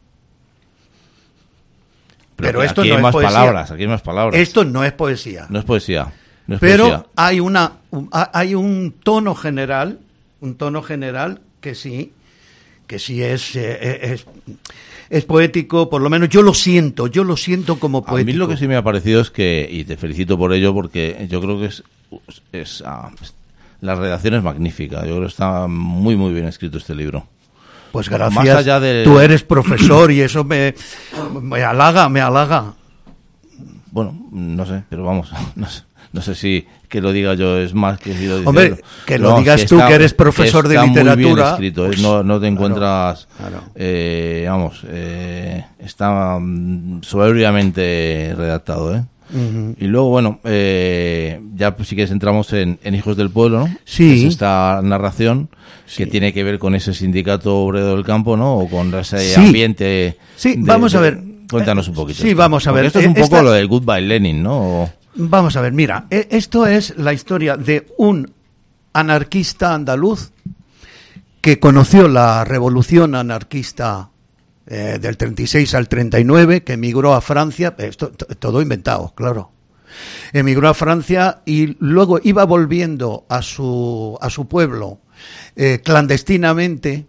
Pero que esto aquí no hay es más poesía. palabras, aquí hay más palabras. Esto no es poesía. No es poesía. No es Pero poesía. hay una un- ha- hay un tono general, un tono general que sí, que sí es, eh, es es poético, por lo menos yo lo siento, yo lo siento como poético. A mí lo que sí me ha parecido es que, y te felicito por ello, porque yo creo que es, es ah, la redacción es magnífica. Yo creo que está muy, muy bien escrito este libro. Pues Más gracias. allá de- Tú eres profesor y eso me, me halaga, me halaga. Bueno, no sé, pero vamos, no sé, no sé si que lo diga yo es más que si lo dice Hombre, él. que Pero lo vamos, digas tú, está- que eres profesor de está muy bien literatura, escrito, ¿eh? pues, no, no te claro, encuentras, claro. eh, vamos, eh, está mm, soberbiamente redactado, ¿eh? Ujú. Y luego, bueno, eh, ya pues, si quieres entramos en, en Hijos del Pueblo, ¿no? Sí. Es esta narración que Sí. tiene que ver con ese sindicato obrero del campo, ¿no? O con ese Sí. ambiente. Sí, de- vamos a de- ver. Cuéntanos un poquito. Sí, esto. vamos a Porque ver. Esto es un Eh, poco esta- lo del Goodbye Lenin, ¿no? O- Vamos a ver, mira, e- esto es la historia de un anarquista andaluz que conoció la revolución anarquista eh, del treinta y seis al treinta y nueve, que emigró a Francia, esto t- todo inventado, claro. Emigró a Francia y luego iba volviendo a su, a su pueblo eh, clandestinamente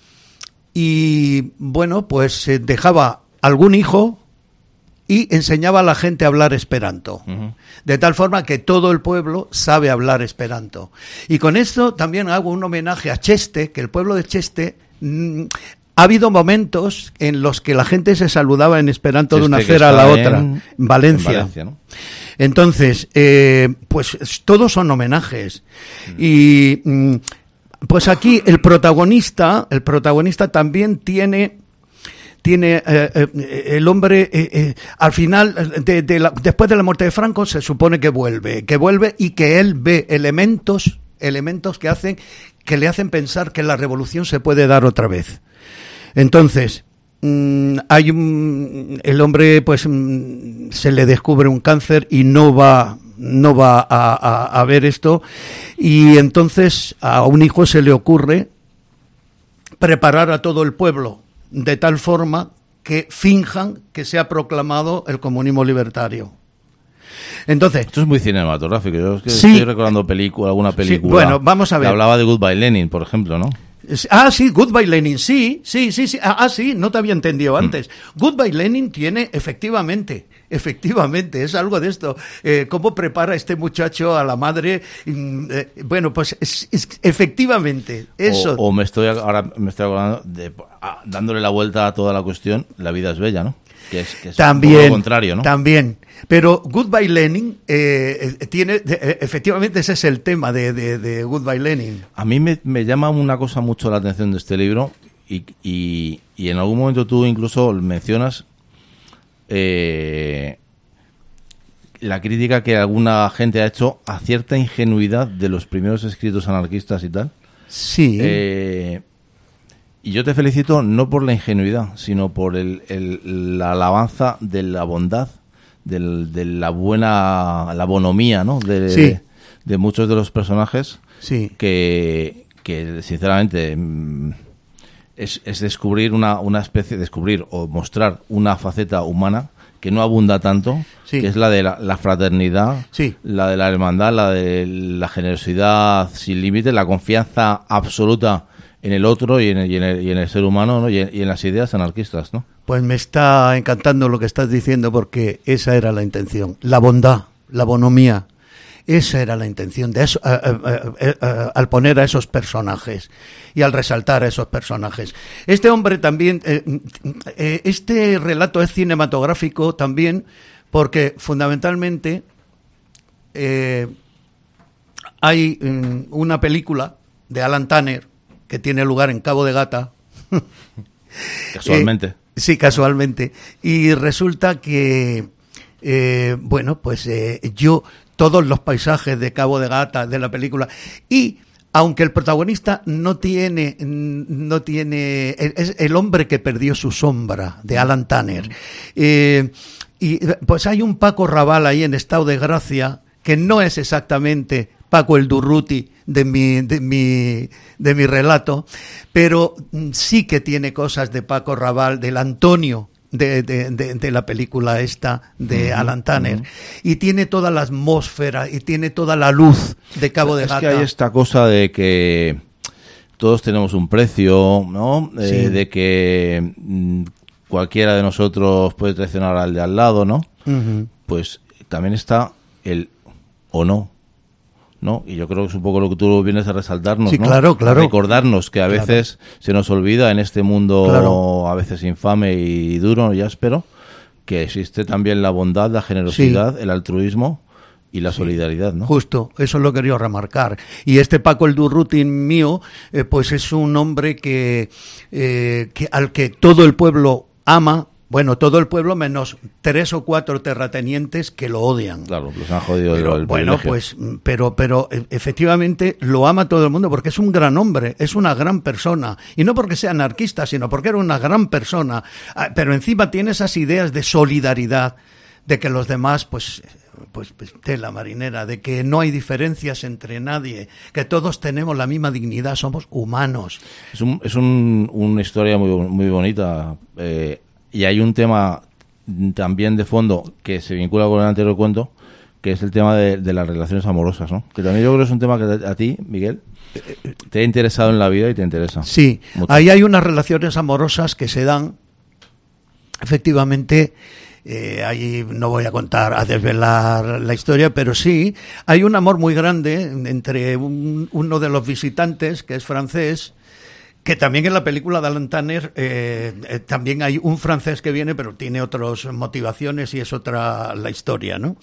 y, bueno, pues eh, dejaba algún hijo y enseñaba a la gente a hablar esperanto. Ujú. De tal forma que todo el pueblo sabe hablar esperanto. Y con esto también hago un homenaje a Cheste, que el pueblo de Cheste... mm, ha habido momentos en los que la gente se saludaba en esperanto de una Este que acera a la está otra. en- En Valencia. en Valencia, ¿no? Entonces, eh, pues todos son homenajes. Y mm, pues aquí el protagonista, el protagonista también tiene... tiene eh, eh, el hombre eh, eh, al final de, de la, después de la muerte de Franco se supone que vuelve que vuelve y que él ve elementos elementos que hacen que le hacen pensar que la revolución se puede dar otra vez. Entonces mmm, hay un, el hombre pues mmm, se le descubre un cáncer y no va no va a, a, a ver esto y entonces a un hijo se le ocurre preparar a todo el pueblo de tal forma que finjan que se ha proclamado el comunismo libertario. Entonces, Esto es muy cinematográfico. Yo es que Sí. estoy recordando película, alguna película. bueno, vamos a ver. Que hablaba de Goodbye Lenin, por ejemplo, ¿no? es- ah, sí, Goodbye Lenin, sí, sí, sí, sí, ah, ah, sí, no te había entendido antes. Goodbye Lenin tiene, efectivamente, efectivamente, es algo de esto. Eh, ¿Cómo prepara este muchacho a la madre? Mm, eh, bueno, pues es- es- efectivamente, eso. O, o me estoy ahora me estoy acordando de ah, dándole la vuelta a toda la cuestión, La vida es bella, ¿no? que es, que es también, un poco lo contrario, ¿no? También. Pero Goodbye Lenin eh, tiene, de, efectivamente ese es el tema de, de, de Goodbye Lenin. A mí me, me llama una cosa mucho la atención de este libro y, y, y en algún momento tú incluso mencionas eh, la crítica que alguna gente ha hecho a cierta ingenuidad de los primeros escritos anarquistas y tal. Sí. Eh, y yo te felicito no por la ingenuidad, sino por el, el, la alabanza de la bondad, del, de la buena, la bonomía, ¿no? De, Sí. de, de muchos de los personajes Sí. que, que sinceramente es, es descubrir una, una especie, descubrir o mostrar una faceta humana que no abunda tanto, Sí. que es la de la, la fraternidad, Sí. la de la hermandad, la de la generosidad sin límites, la confianza absoluta en el otro y en el, y en el, y en el ser humano, ¿no? y, en, y en las ideas anarquistas, ¿no? Pues me está encantando lo que estás diciendo porque esa era la intención, la bondad, la bonomía. Esa era la intención de eso, eh, eh, eh, eh, al poner a esos personajes y al resaltar a esos personajes. Este hombre también, eh, eh, este relato es cinematográfico también porque fundamentalmente eh, hay mm, una película de Alan Tanner que tiene lugar en Cabo de Gata. Casualmente. Eh, sí, casualmente. Y resulta que, eh, bueno, pues eh, yo, todos los paisajes de Cabo de Gata, de la película, y aunque el protagonista no tiene, no tiene, es el hombre que perdió su sombra, de Alan Tanner. Eh, y pues hay un Paco Raval ahí en estado de gracia, que no es exactamente Paco el Durruti de mi, de mi, de mi relato, pero sí que tiene cosas de Paco Raval, del Antonio de, de, de, de la película esta de uh-huh, Alan Tanner, uh-huh. y tiene toda la atmósfera y tiene toda la luz de Cabo de es Gata. Es que hay esta cosa de que todos tenemos un precio, ¿no? Eh, sí. De que mm, cualquiera de nosotros puede traicionar al de al lado, ¿no? Uh-huh. Pues también está el o no. ¿no? Y yo creo que es un poco lo que tú vienes a resaltarnos, sí, ¿no? claro, claro. A recordarnos que a claro. veces se nos olvida en este mundo claro. a veces infame y duro y áspero, que existe también la bondad, la generosidad, sí. el altruismo y la sí. solidaridad, ¿no? Justo, eso lo quería remarcar. Y este Paco el Durruti mío, eh, pues es un hombre que, eh, que al que todo el pueblo ama. Bueno, todo el pueblo menos tres o cuatro terratenientes que lo odian. Claro, los han jodido pero, el, el Bueno, privilegio. pues, pero, pero efectivamente lo ama todo el mundo porque es un gran hombre, es una gran persona. Y no porque sea anarquista, sino porque era una gran persona. Pero encima tiene esas ideas de solidaridad, de que los demás, pues, pues, pues tela marinera, de que no hay diferencias entre nadie, que todos tenemos la misma dignidad, somos humanos. Es, un, es un, una historia muy, muy bonita. Eh, Y hay un tema también de fondo que se vincula con el anterior cuento, que es el tema de, de las relaciones amorosas, ¿no? Que también yo creo que es un tema que a ti, Miguel, te ha interesado en la vida y te interesa. Sí, mucho. Ahí hay unas relaciones amorosas que se dan, efectivamente, eh, ahí no voy a contar, a desvelar la historia, pero sí, hay un amor muy grande entre un, uno de los visitantes, que es francés, que también en la película de Alan Tanner eh, eh, también hay un francés que viene, pero tiene otras motivaciones y es otra la historia, ¿no?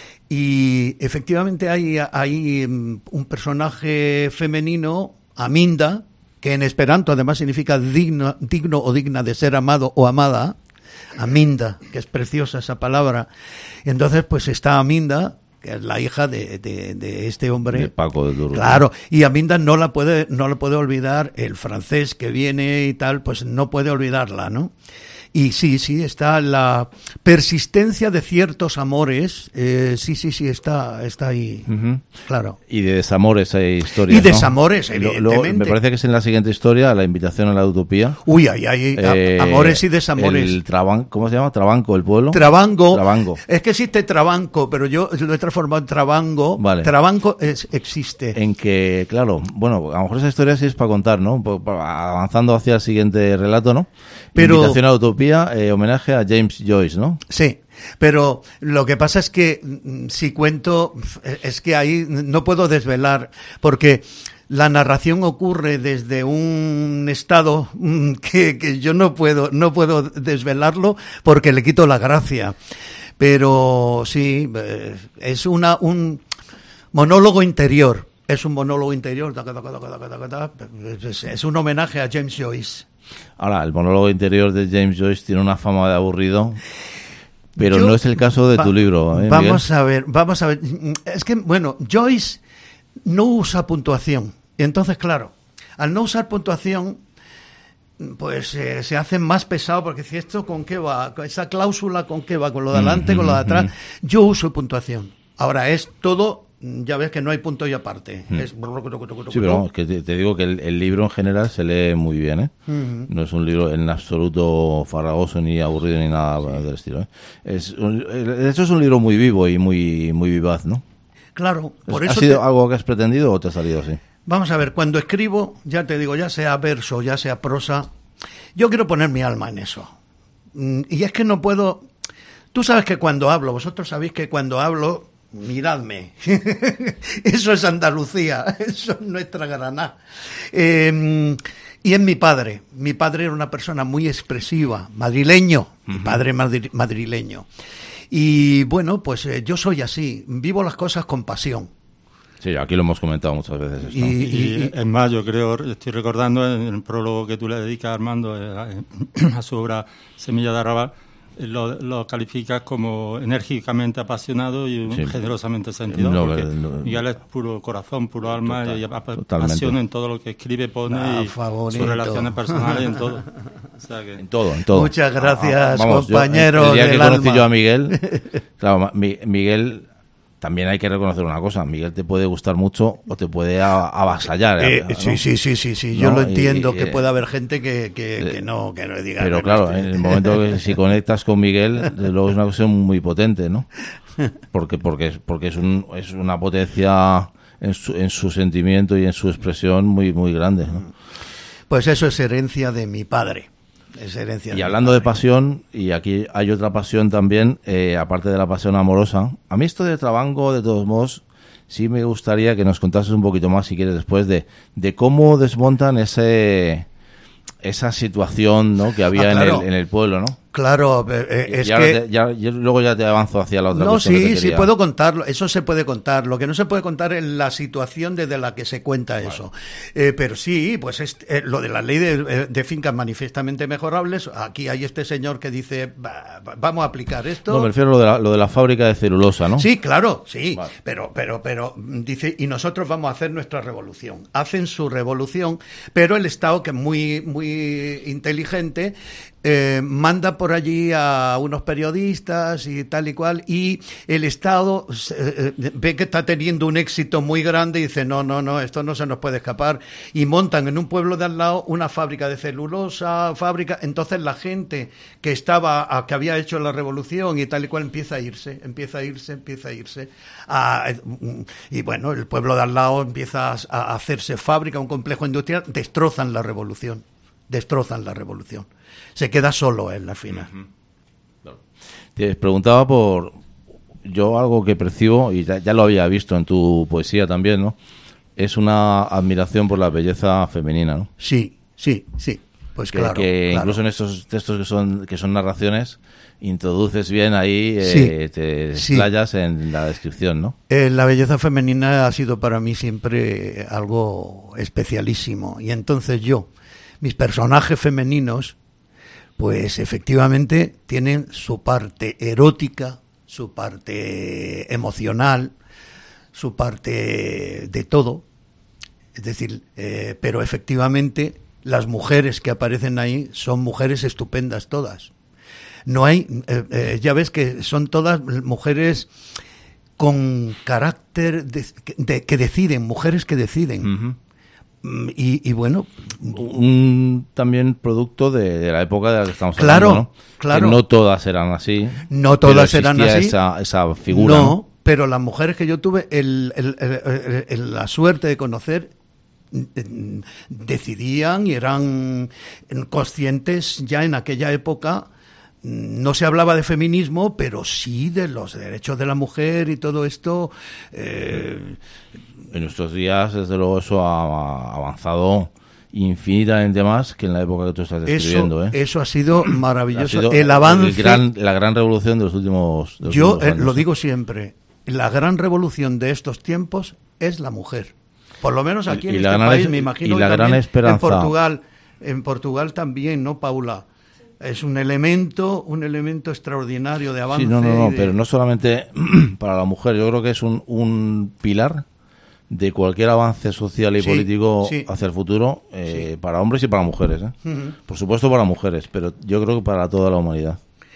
Y efectivamente hay, hay un personaje femenino, Aminda, que en esperanto además significa digno, digno o digna de ser amado o amada, Aminda, que es preciosa esa palabra. Entonces, pues está Aminda, que es la hija de, de, de este hombre, de Paco de Durruti. Claro, y Aminda no la puede no la puede olvidar, el francés que viene y tal, pues no puede olvidarla, ¿no? Y sí, sí, está la persistencia de ciertos amores, eh, sí, sí, sí, está está ahí, uh-huh. claro. Y de desamores hay historias, Y desamores, ¿no? Evidentemente. Lo, me parece que es en la siguiente historia, la invitación a la utopía. Uy, ahí hay eh, amores y desamores. El Traban, ¿cómo se llama? Trabanco, el pueblo. Trabango. Trabango. Es que existe Trabanco, pero yo lo he transformado en Trabango. Vale. Trabanco es, existe. En que, claro, bueno, a lo mejor esa historia sí es para contar, ¿no? Avanzando hacia el siguiente relato, ¿no? Pero, invitación a la utopía, eh, homenaje a James Joyce, ¿no? Sí. Pero lo que pasa es que si cuento, es que ahí no puedo desvelar, porque la narración ocurre desde un estado que, que yo no puedo, no puedo desvelarlo porque le quito la gracia. Pero sí, es una, un monólogo interior. Es un monólogo interior. Es un homenaje a James Joyce. Ahora, el monólogo interior de James Joyce tiene una fama de aburrido, pero Yo, no es el caso de va, tu libro, ¿eh, Vamos Miguel? a ver, vamos a ver. Es que, bueno, Joyce no usa puntuación. Y entonces, claro, al no usar puntuación, pues eh, se hace más pesado, porque si esto con qué va, esa cláusula con qué va, con lo de adelante, mm-hmm, con lo de atrás. Mm-hmm. Yo uso puntuación. Ahora es todo, ya ves que no hay punto y aparte. Mm. Es... Sí, pero vamos, que te, te digo que el, el libro en general se lee muy bien, ¿eh? Mm-hmm. No es un libro en absoluto farragoso, ni aburrido, ni nada sí. del estilo, ¿eh? Es un, de hecho es un libro muy vivo y muy, muy vivaz, ¿no? Claro. Por ¿Ha eso sido te... algo que has pretendido o te ha salido así? Vamos a ver, cuando escribo, ya te digo, ya sea verso, ya sea prosa, yo quiero poner mi alma en eso. Y es que no puedo... Tú sabes que cuando hablo, vosotros sabéis que cuando hablo, miradme, eso es Andalucía, eso es nuestra Granada. Eh, y es mi padre. Mi padre era una persona muy expresiva, madrileño, uh-huh. mi padre madri- madrileño. Y bueno, pues eh, yo soy así, vivo las cosas con pasión. Sí, aquí lo hemos comentado muchas veces. Esto. Y, y, y es más, yo creo, estoy recordando en el prólogo que tú le dedicas, Armando, a, a su obra Semilla de Arrabal, lo, lo calificas como enérgicamente apasionado y sí. generosamente sentido. No, porque no, Miguel es puro corazón, puro alma total, y totalmente. Pasión en todo lo que escribe, pone ah, y favorito. Sus relaciones personales y en todo. O sea que... En todo, en todo. Muchas gracias, ah, vamos, compañero. Yo, el día del que conocí alma. yo a Miguel, claro, Miguel... También hay que reconocer una cosa, Miguel te puede gustar mucho o te puede avasallar. Eh, ¿no? Sí, sí, sí, sí, sí. Yo ¿no? lo entiendo, y, que eh, puede haber gente que, que, eh, que no que no le diga. Pero claro, en el momento que si conectas con Miguel, desde luego es una cuestión muy potente, ¿no? Porque porque porque es un es una potencia en su, en su sentimiento y en su expresión muy muy grande, ¿no? Pues eso es herencia de mi padre. Es herencia. Y hablando de pasión, y aquí hay otra pasión también, eh, aparte de la pasión amorosa, a mí esto de Trabango, de todos modos, sí me gustaría que nos contases un poquito más, si quieres, después de, de cómo desmontan ese esa situación, ¿no?, que había ah, claro. en, el, en el pueblo, ¿no? Claro, eh, es y que... Te, ya, ya, luego ya te avanzo hacia la otra no, cuestión sí, que te quería... sí, puedo contarlo, eso se puede contar. Lo que no se puede contar es la situación desde la que se cuenta vale. eso. Eh, pero sí, pues es, eh, lo de la ley de, de fincas manifiestamente mejorables, aquí hay este señor que dice, va, vamos a aplicar esto... No, me refiero a lo de la, lo de la fábrica de celulosa, ¿no? Sí, claro, sí, vale. pero, pero, pero, dice, y nosotros vamos a hacer nuestra revolución. Hacen su revolución, pero el Estado, que es muy, muy inteligente... Eh, manda por allí a unos periodistas y tal y cual, y el Estado eh, ve que está teniendo un éxito muy grande y dice no, no, no, esto no se nos puede escapar, y montan en un pueblo de al lado una fábrica de celulosa, fábrica, entonces la gente que estaba, a, que había hecho la revolución y tal y cual empieza a irse, empieza a irse, empieza a irse, a, y bueno, el pueblo de al lado empieza a, a hacerse fábrica, un complejo industrial, destrozan la revolución, destrozan la revolución. Se queda solo él al final. Uh-huh. Te preguntaba por yo algo que percibo, y ya, ya lo había visto en tu poesía también, ¿no? Es una admiración por la belleza femenina, ¿no? Sí, sí, sí. Pues que, claro. Que claro. incluso en estos textos que son que son narraciones, introduces bien ahí, sí, eh, te explayas sí. en la descripción, ¿no? Eh, la belleza femenina ha sido para mí siempre algo especialísimo. Y entonces yo, mis personajes femeninos, pues efectivamente tienen su parte erótica, su parte emocional, su parte de todo. Es decir, eh, pero efectivamente las mujeres que aparecen ahí son mujeres estupendas todas. No hay, eh, eh, ya ves que son todas mujeres con carácter de, de, que deciden, mujeres que deciden. Uh-huh. Y, y bueno, un también producto de, de la época de la que estamos claro, hablando, ¿no? Claro, que no todas eran así. No todas eran así. Esa, esa figura. No, ¿no? Pero las mujeres que yo tuve el, el, el, el, la suerte de conocer decidían y eran conscientes ya en aquella época no se hablaba de feminismo, pero sí de los derechos de la mujer y todo esto. Eh... En nuestros días, desde luego, eso ha avanzado infinitamente más que en la época que tú estás describiendo. Eso, ¿eh? eso ha sido maravilloso. Ha sido el avance. el gran, la gran revolución de los últimos, de los yo últimos años. Eh, lo digo siempre. La gran revolución de estos tiempos es la mujer. Por lo menos aquí y, en y este país, es, me imagino. Y la que gran esperanza. En Portugal, en Portugal también, ¿no, Paula? Es un elemento, un elemento extraordinario de avance. Sí, no, no, no, de... pero no solamente para la mujer. Yo creo que es un, un pilar de cualquier avance social y sí, político sí. hacia el futuro, eh, sí. para hombres y para mujeres. ¿eh? Uh-huh. Por supuesto para mujeres, pero yo creo que para toda la humanidad.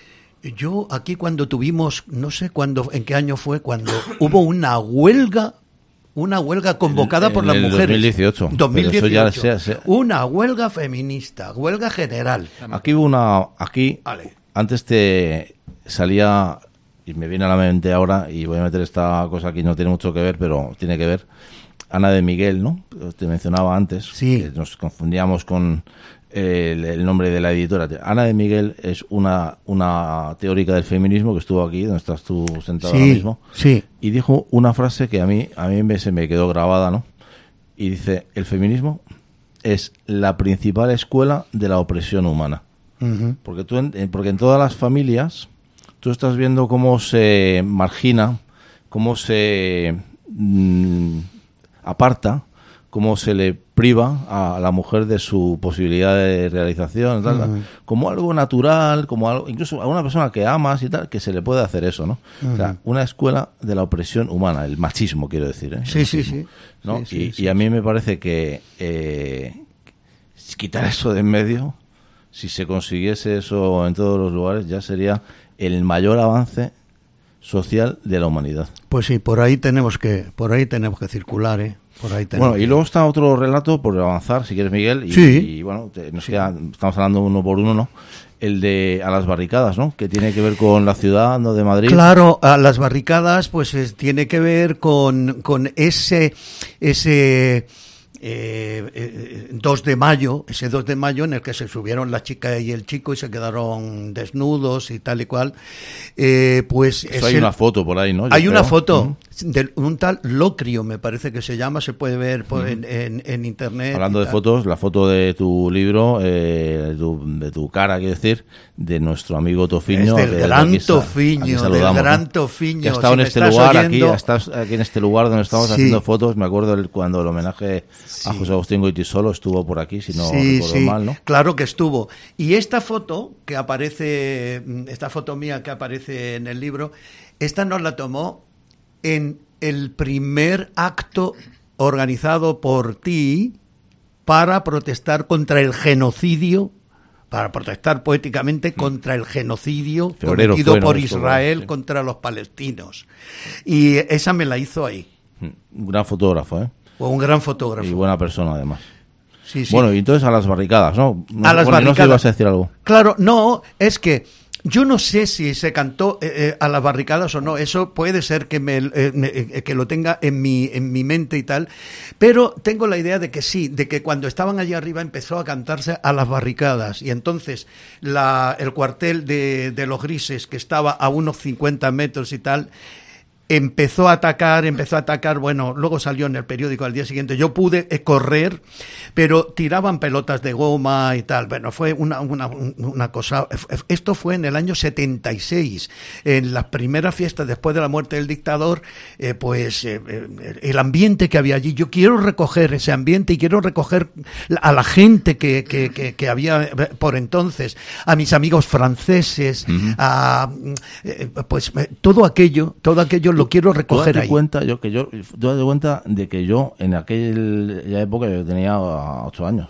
Yo aquí cuando tuvimos, no sé cuándo, en qué año fue, cuando hubo una huelga, una huelga convocada en, por en las el mujeres. dos mil dieciocho. dos mil dieciocho. Pero eso ya sea, sea. Una huelga feminista, huelga general. Aquí hubo una, aquí, vale. antes te salía, y me viene a la mente ahora, y voy a meter esta cosa aquí, no tiene mucho que ver, pero tiene que ver, Ana de Miguel, ¿no? Te mencionaba antes, sí. que nos confundíamos con el, el nombre de la editora. Ana de Miguel es una, una teórica del feminismo que estuvo aquí, donde estás tú sentado sí, ahora mismo, sí. y dijo una frase que a mí, a mí me, se me quedó grabada, ¿no? Y dice, el feminismo es la principal escuela de la opresión humana. Uh-huh. Porque, tú en, porque en todas las familias tú estás viendo cómo se margina, cómo se mmm, aparta, cómo se le priva a la mujer de su posibilidad de realización, tal, uh-huh. como algo natural, como algo, incluso a una persona que amas y tal, que se le puede hacer eso, ¿no? Uh-huh. O sea, una escuela de la opresión humana, el machismo, quiero decir, ¿eh? Sí, sí, sí. ¿no? sí, sí, y, sí. y a mí me parece que eh, quitar eso de en medio, si se consiguiese eso en todos los lugares, ya sería el mayor avance social de la humanidad. Pues sí, por ahí tenemos que, por ahí tenemos que circular, ¿eh? Por ahí tenemos bueno, y luego está otro relato por avanzar, si quieres, Miguel, y, sí. y bueno, te, nos sí. queda, estamos hablando uno por uno, ¿no? El de A las barricadas, ¿no? Que tiene que ver con la ciudad, ¿no? De Madrid. Claro, a las barricadas, pues es, tiene que ver con, con ese, ese eh, eh, dos de mayo, ese dos de mayo en el que se subieron la chica y el chico y se quedaron desnudos y tal y cual. Eh, pues Eso hay el, una foto por ahí, ¿no? Yo hay creo. una foto uh-huh. de un tal Locrio, me parece que se llama, se puede ver por, uh-huh. en, en, en internet. Hablando de fotos, la foto de tu libro, eh, de, tu, de tu cara, quiero decir, de nuestro amigo Tofiño. Es del que, gran aquí, Tofiño, aquí del gran ¿no? Tofiño. Que ha estado si en este lugar, oyendo... aquí, estás aquí en este lugar donde estamos sí. haciendo fotos. Me acuerdo el, cuando el homenaje sí. a José Agustín Goytisolo estuvo por aquí, si no sí, recuerdo sí. mal, ¿no? Claro que estuvo. Y esta foto que aparece, esta foto mía que aparece en el libro, esta nos la tomó en el primer acto organizado por ti para protestar contra el genocidio, para protestar poéticamente contra el genocidio Febrero cometido fue, ¿no? por Esto, Israel sí. contra los palestinos. Y esa me la hizo ahí. Un gran fotógrafo, ¿eh? O un gran fotógrafo. Y buena persona, además. Sí, sí. Bueno, y entonces a las barricadas, ¿no? no a las bueno, barricadas. No sé si ibas a decir algo. Claro, no, es que yo no sé si se cantó eh, eh, a las barricadas o no, eso puede ser que me, eh, me eh, que lo tenga en mi en mi mente y tal, pero tengo la idea de que sí, de que cuando estaban allí arriba empezó a cantarse a las barricadas y entonces la el cuartel de, de los Grises, que estaba a unos cincuenta metros y tal, empezó a atacar, empezó a atacar, bueno, luego salió en el periódico al día siguiente, yo pude eh, correr, pero tiraban pelotas de goma y tal, bueno, fue una, una, una cosa, esto fue en el año setenta y seis, en las primeras fiestas después de la muerte del dictador, eh, pues eh, el ambiente que había allí, yo quiero recoger ese ambiente y quiero recoger a la gente que, que, que, que había por entonces, a mis amigos franceses, uh-huh. a eh, pues todo aquello, todo aquello lo quiero recoger ahí. Cuenta, yo, que yo, tú date cuenta de que yo en aquella época yo tenía ocho años.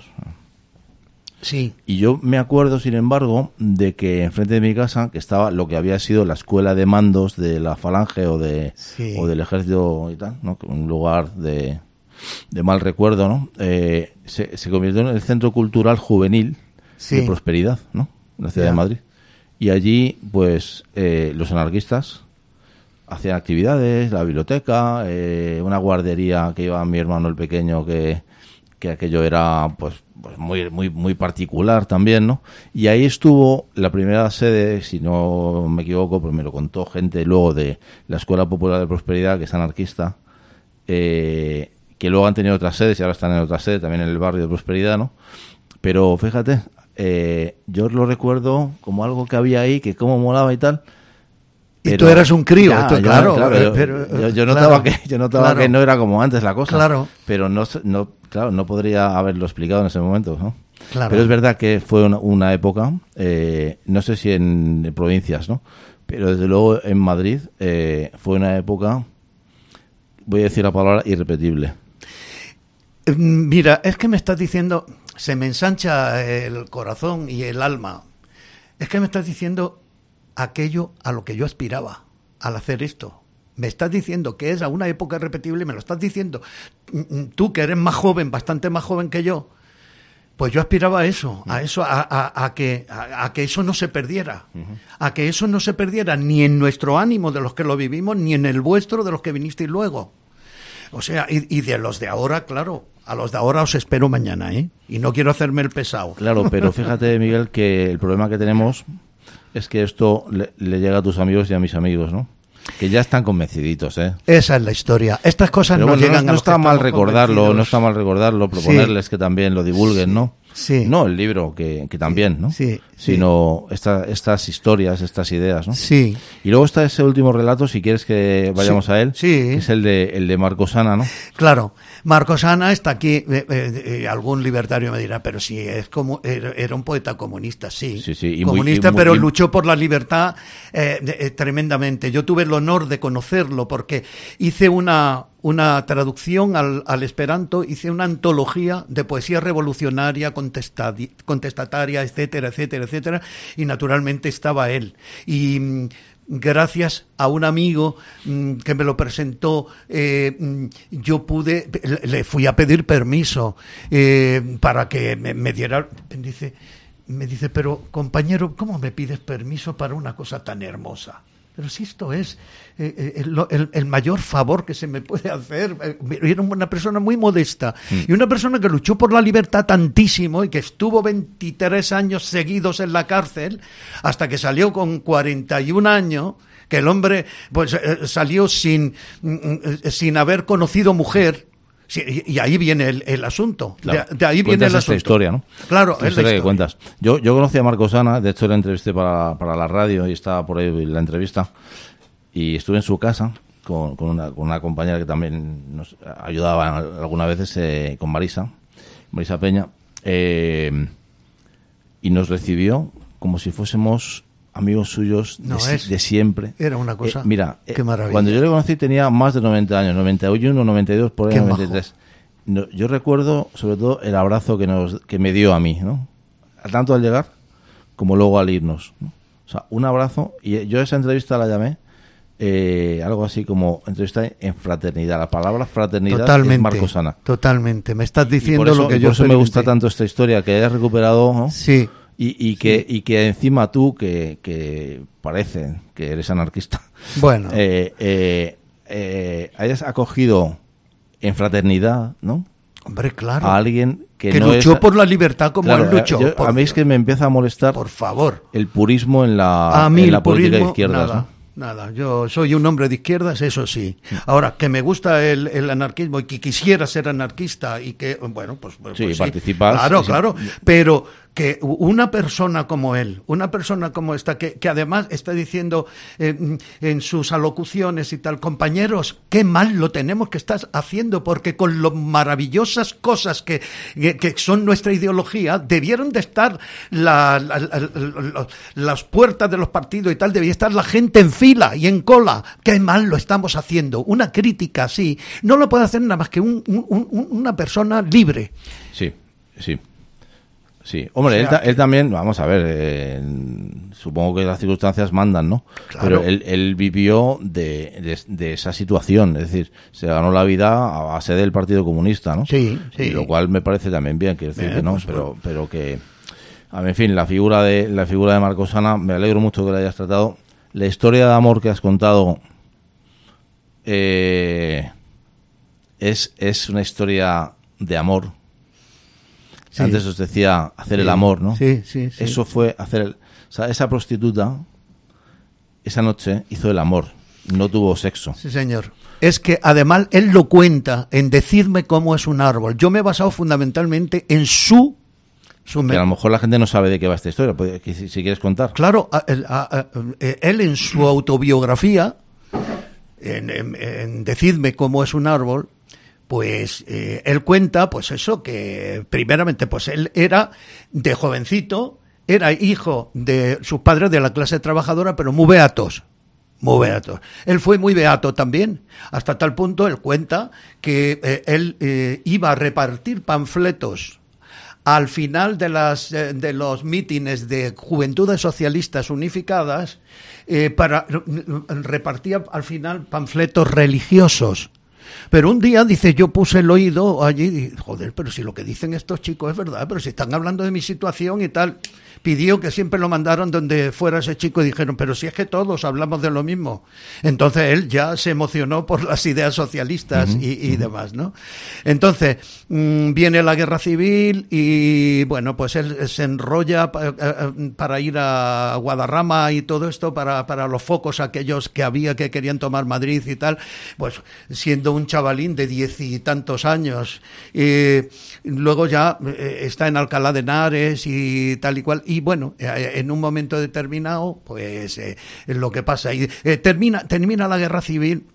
Sí. Y yo me acuerdo, sin embargo, de que enfrente de mi casa, que estaba lo que había sido la escuela de mandos de la Falange o de sí. o del ejército y tal, ¿no? Un lugar de, de mal recuerdo, ¿no? Eh, se, se convirtió en el Centro Cultural Juvenil sí. de Prosperidad, ¿no? En la ciudad yeah. de Madrid. Y allí, pues, eh, los anarquistas hacían actividades, la biblioteca, eh, una guardería que iba mi hermano el pequeño que, que aquello era pues, pues muy, muy, muy particular también, ¿no? Y ahí estuvo la primera sede, si no me equivoco, pues me lo contó gente luego de la Escuela Popular de Prosperidad, que es anarquista, eh, que luego han tenido otras sedes y ahora están en otra sede, también en el barrio de Prosperidad, ¿no? Pero fíjate, eh, yo lo recuerdo como algo que había ahí, que cómo molaba y tal. Y tú eras un crío, ya, tú, yo, claro. claro, yo, pero, yo, yo notaba, claro, que, yo notaba claro, que no era como antes la cosa. Claro. Pero no, no, claro, no podría haberlo explicado en ese momento, ¿no? Claro. Pero es verdad que fue una, una época, eh, no sé si en, en provincias, ¿no? Pero desde luego en Madrid eh, fue una época, voy a decir la palabra, irrepetible. Mira, es que me estás diciendo, se me ensancha el corazón y el alma. Es que me estás diciendo aquello a lo que yo aspiraba al hacer esto. Me estás diciendo que es a una época irrepetible, me lo estás diciendo tú, que eres más joven, bastante más joven que yo. Pues yo aspiraba a eso, a eso, a, a, a que a, a que eso no se perdiera, uh-huh. a que eso no se perdiera ni en nuestro ánimo de los que lo vivimos, ni en el vuestro de los que vinisteis luego. O sea, y, y de los de ahora, claro, a los de ahora os espero mañana, ¿eh? Y no quiero hacerme el pesado. Claro, pero fíjate, Miguel, que el problema que tenemos es que esto le, le llega a tus amigos y a mis amigos, ¿no? Que ya están convenciditos, ¿eh? Esa es la historia. Estas cosas pero no bueno, llegan no, no a los está que mal estamos recordarlo, no está mal recordarlo, proponerles sí. que también lo divulguen, sí. ¿no? Sí. No el libro, que, que también, ¿no? Sí, sino esta, estas historias, estas ideas, ¿no? Sí. Y luego está ese último relato, si quieres que vayamos sí. a él, sí. que es el de el de Marcosana, ¿no? Claro, Marcosana está aquí, eh, eh, algún libertario me dirá, pero sí, es como era, era un poeta comunista, sí, sí, sí y comunista, muy, y muy, pero y... luchó por la libertad eh, eh, tremendamente. Yo tuve el honor de conocerlo porque hice una... una traducción al, al esperanto, hice una antología de poesía revolucionaria, contestataria, etcétera, etcétera, etcétera, y naturalmente estaba él. Y mmm, gracias a un amigo mmm, que me lo presentó, eh, mmm, yo pude, le fui a pedir permiso eh, para que me, me diera, dice, me dice, pero compañero, ¿cómo me pides permiso para una cosa tan hermosa? Pero si esto es eh, el, el, el mayor favor que se me puede hacer. Era una persona muy modesta mm. y una persona que luchó por la libertad tantísimo y que estuvo veintitrés años seguidos en la cárcel hasta que salió con cuarenta y un años, que el hombre pues eh, salió sin, eh, sin haber conocido mujer. Sí, y ahí viene el, el asunto. Claro. De, de ahí viene el asunto. Esta historia, ¿no? Claro, esta es historia la que cuentas. Yo, yo conocí a Marcosana, de hecho la entrevisté para, para la radio y estaba por ahí la entrevista. Y estuve en su casa con, con, una, con una compañera que también nos ayudaba algunas veces, eh, con Marisa, Marisa Peña. Eh, y nos recibió como si fuésemos amigos suyos de, no es, de siempre. Era una cosa. Eh, mira, qué maravilla. Cuando yo le conocí tenía más de noventa años, noventa y uno, noventa y dos, por ahí, qué noventa y tres. No, yo recuerdo sobre todo el abrazo que nos que me dio a mí, ¿no? Tanto al llegar como luego al irnos, ¿no? O sea, un abrazo. Y yo esa entrevista la llamé eh, algo así como entrevista en fraternidad. La palabra fraternidad totalmente, es Marcosana. Totalmente. Me estás diciendo eso, lo que y yo por eso me gusta tanto esta historia, que hayas recuperado, ¿no? Sí. Y, y que sí. y que encima tú, que, que parece que eres anarquista, bueno, eh, eh, eh, hayas acogido en fraternidad, ¿no? Hombre, claro. A alguien que, que no luchó es... por la libertad como claro, él luchó. Yo, por... A mí es que me empieza a molestar, por favor, el purismo en la, a mí en la el política purismo, de izquierdas, nada. ¿no? Nada, yo soy un hombre de izquierdas, eso sí. Ahora, que me gusta el, el anarquismo y que quisiera ser anarquista y que, bueno, pues... pues sí, sí. participas. Claro, sí, claro, sí. Pero que una persona como él, una persona como esta, que, que además está diciendo eh, en sus alocuciones y tal, compañeros, qué mal lo tenemos que estar haciendo, porque con lo maravillosas cosas que, que, que son nuestra ideología, debieron de estar la, la, la, la, las puertas de los partidos y tal, debía estar la gente en fila y en cola. Qué mal lo estamos haciendo. Una crítica así no lo puede hacer nada más que un, un, un, una persona libre. Sí, sí. Sí, hombre, o sea, él, él también, vamos a ver, eh, supongo que las circunstancias mandan, ¿no? Claro. Pero él, él vivió de, de, de esa situación, es decir, se ganó la vida a base del Partido Comunista, ¿no? Sí, sí. Y lo cual me parece también bien, quiero decir bien, que no, pues, pero, bueno. pero que, a ver, en fin, la figura de la figura de Marcosana, me alegro mucho que la hayas tratado. La historia de amor que has contado eh, es, es una historia de amor Sí. Antes os decía hacer Sí. el amor, ¿no? Sí, sí, sí. Eso fue hacer el... O sea, esa prostituta, esa noche, hizo el amor. No tuvo sexo. Sí, señor. Es que además él lo cuenta en Decidme cómo es un árbol. Yo me he basado fundamentalmente en su... su Que a lo mejor la gente no sabe de qué va esta historia. Pues, que si, si quieres contar. Claro, a- a- a- él en su autobiografía, en, en- en Decidme cómo es un árbol, pues eh, él cuenta, pues eso, que primeramente, pues él era de jovencito, era hijo de sus padres de la clase trabajadora, pero muy beatos. Muy beato. Él fue muy beato también, hasta tal punto, él cuenta que eh, él eh, iba a repartir panfletos al final de las eh, de los mítines de Juventudes Socialistas Unificadas, eh, para repartía al final panfletos religiosos. Pero un día, dice, yo puse el oído allí y, joder, pero si lo que dicen estos chicos es verdad, pero si están hablando de mi situación y tal. Pidió que siempre lo mandaran donde fuera ese chico y dijeron, pero si es que todos hablamos de lo mismo. Entonces él ya se emocionó por las ideas socialistas uh-huh, y, y uh-huh. demás, ¿no? Entonces mmm, viene la guerra civil y, bueno, pues él se enrolla pa, para ir a Guadarrama y todo esto, para, para los focos aquellos que había que querían tomar Madrid y tal, pues siendo un chavalín de diez y tantos años. Y luego ya eh, está en Alcalá de Henares y tal y cual. Y bueno, en un momento determinado, pues eh, lo que pasa, y eh, termina, termina la guerra civil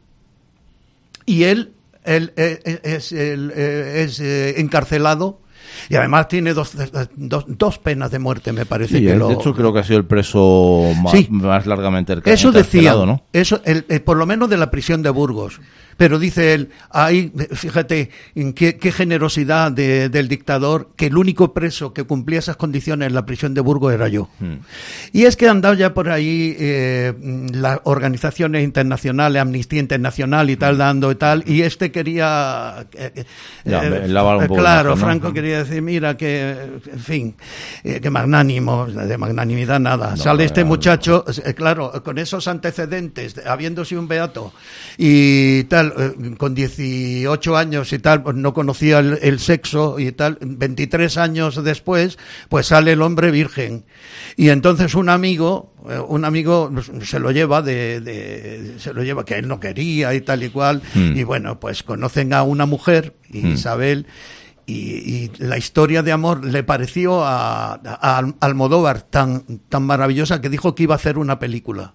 y él, él, él es, él, es eh, encarcelado. Y además tiene dos, dos, dos penas de muerte, me parece. Sí, que de lo... hecho creo que ha sido el preso más, sí. más largamente encarcelado, eso decía, ¿no? Eso, el, el, por lo menos de la prisión de Burgos. Pero dice él, ahí, fíjate, qué, qué generosidad de, del dictador, que el único preso que cumplía esas condiciones en la prisión de Burgos era yo. Hmm. Y es que han dado ya por ahí eh, las organizaciones internacionales, Amnistía Internacional y tal, hmm. dando y tal, y este quería... Eh, ya, eh, un poco claro, mejor, ¿no? Franco quería decir, mira, que, en fin, eh, que magnánimo, de magnanimidad nada. No, Sale este no, muchacho, no. claro, con esos antecedentes, habiéndose un beato y tal, con dieciocho años y tal, pues no conocía el, el sexo y tal, veintitrés años después, pues sale el hombre virgen. Y entonces un amigo, un amigo se lo lleva de, de se lo lleva que él no quería y tal y cual, mm. y bueno, pues conocen a una mujer, Isabel, mm. y, y la historia de amor le pareció a, a, a Almodóvar tan, tan maravillosa que dijo que iba a hacer una película.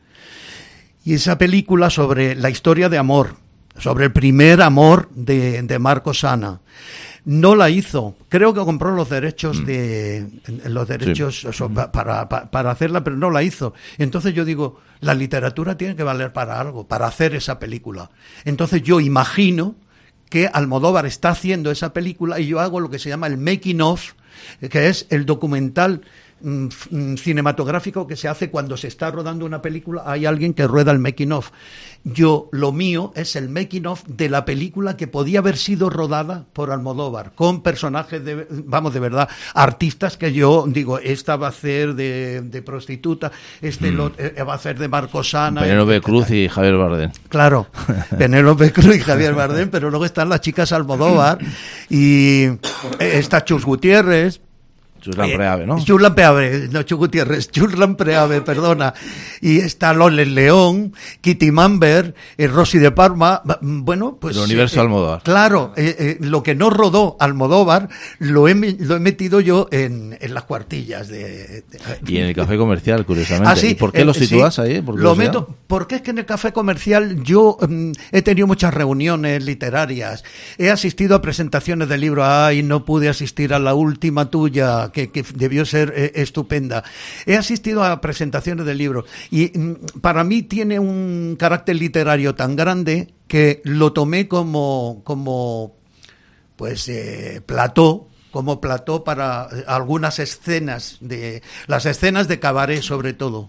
Y esa película sobre la historia de amor, sobre el primer amor de, de Marco Sana, no la hizo. Creo que compró los derechos de los derechos sí. eso, para, para, para hacerla, pero no la hizo. Entonces yo digo, la literatura tiene que valer para algo, para hacer esa película. Entonces yo imagino que Almodóvar está haciendo esa película y yo hago lo que se llama el making of, que es el documental cinematográfico que se hace cuando se está rodando una película. Hay alguien que rueda el making of. Yo, lo mío es el making of de la película que podía haber sido rodada por Almodóvar, con personajes de, vamos, de verdad, artistas que yo digo, esta va a ser de, de prostituta, este mm. lo, eh, va a ser de Marco Sana. Penélope Cruz y Javier Bardem. Claro, Penélope Cruz y Javier Bardem, pero luego están las chicas Almodóvar y está Chus Gutiérrez. Churlan Preave, ¿no? Churlan Preave, no Chu Gutiérrez, Churlan Preave, perdona. Y está Loles León, Kitty Mamber, eh, Rosy de Parma. Bueno, pues... El universo eh, Almodóvar. Claro, eh, eh, lo que no rodó Almodóvar lo he, lo he metido yo en, en las cuartillas. De, de, y en el café comercial, curiosamente. Ah, sí, ¿Y por qué eh, lo sitúas sí, ahí? ¿Por lo meto, porque es que en el café comercial yo um, he tenido muchas reuniones literarias. He asistido a presentaciones de libros. Ay, no pude asistir a la última tuya, que, que debió ser eh, estupenda. He asistido a presentaciones de libros y mm, para mí tiene un carácter literario tan grande que lo tomé como, como pues, eh, plató, como plató para algunas escenas, de las escenas de cabaret sobre todo.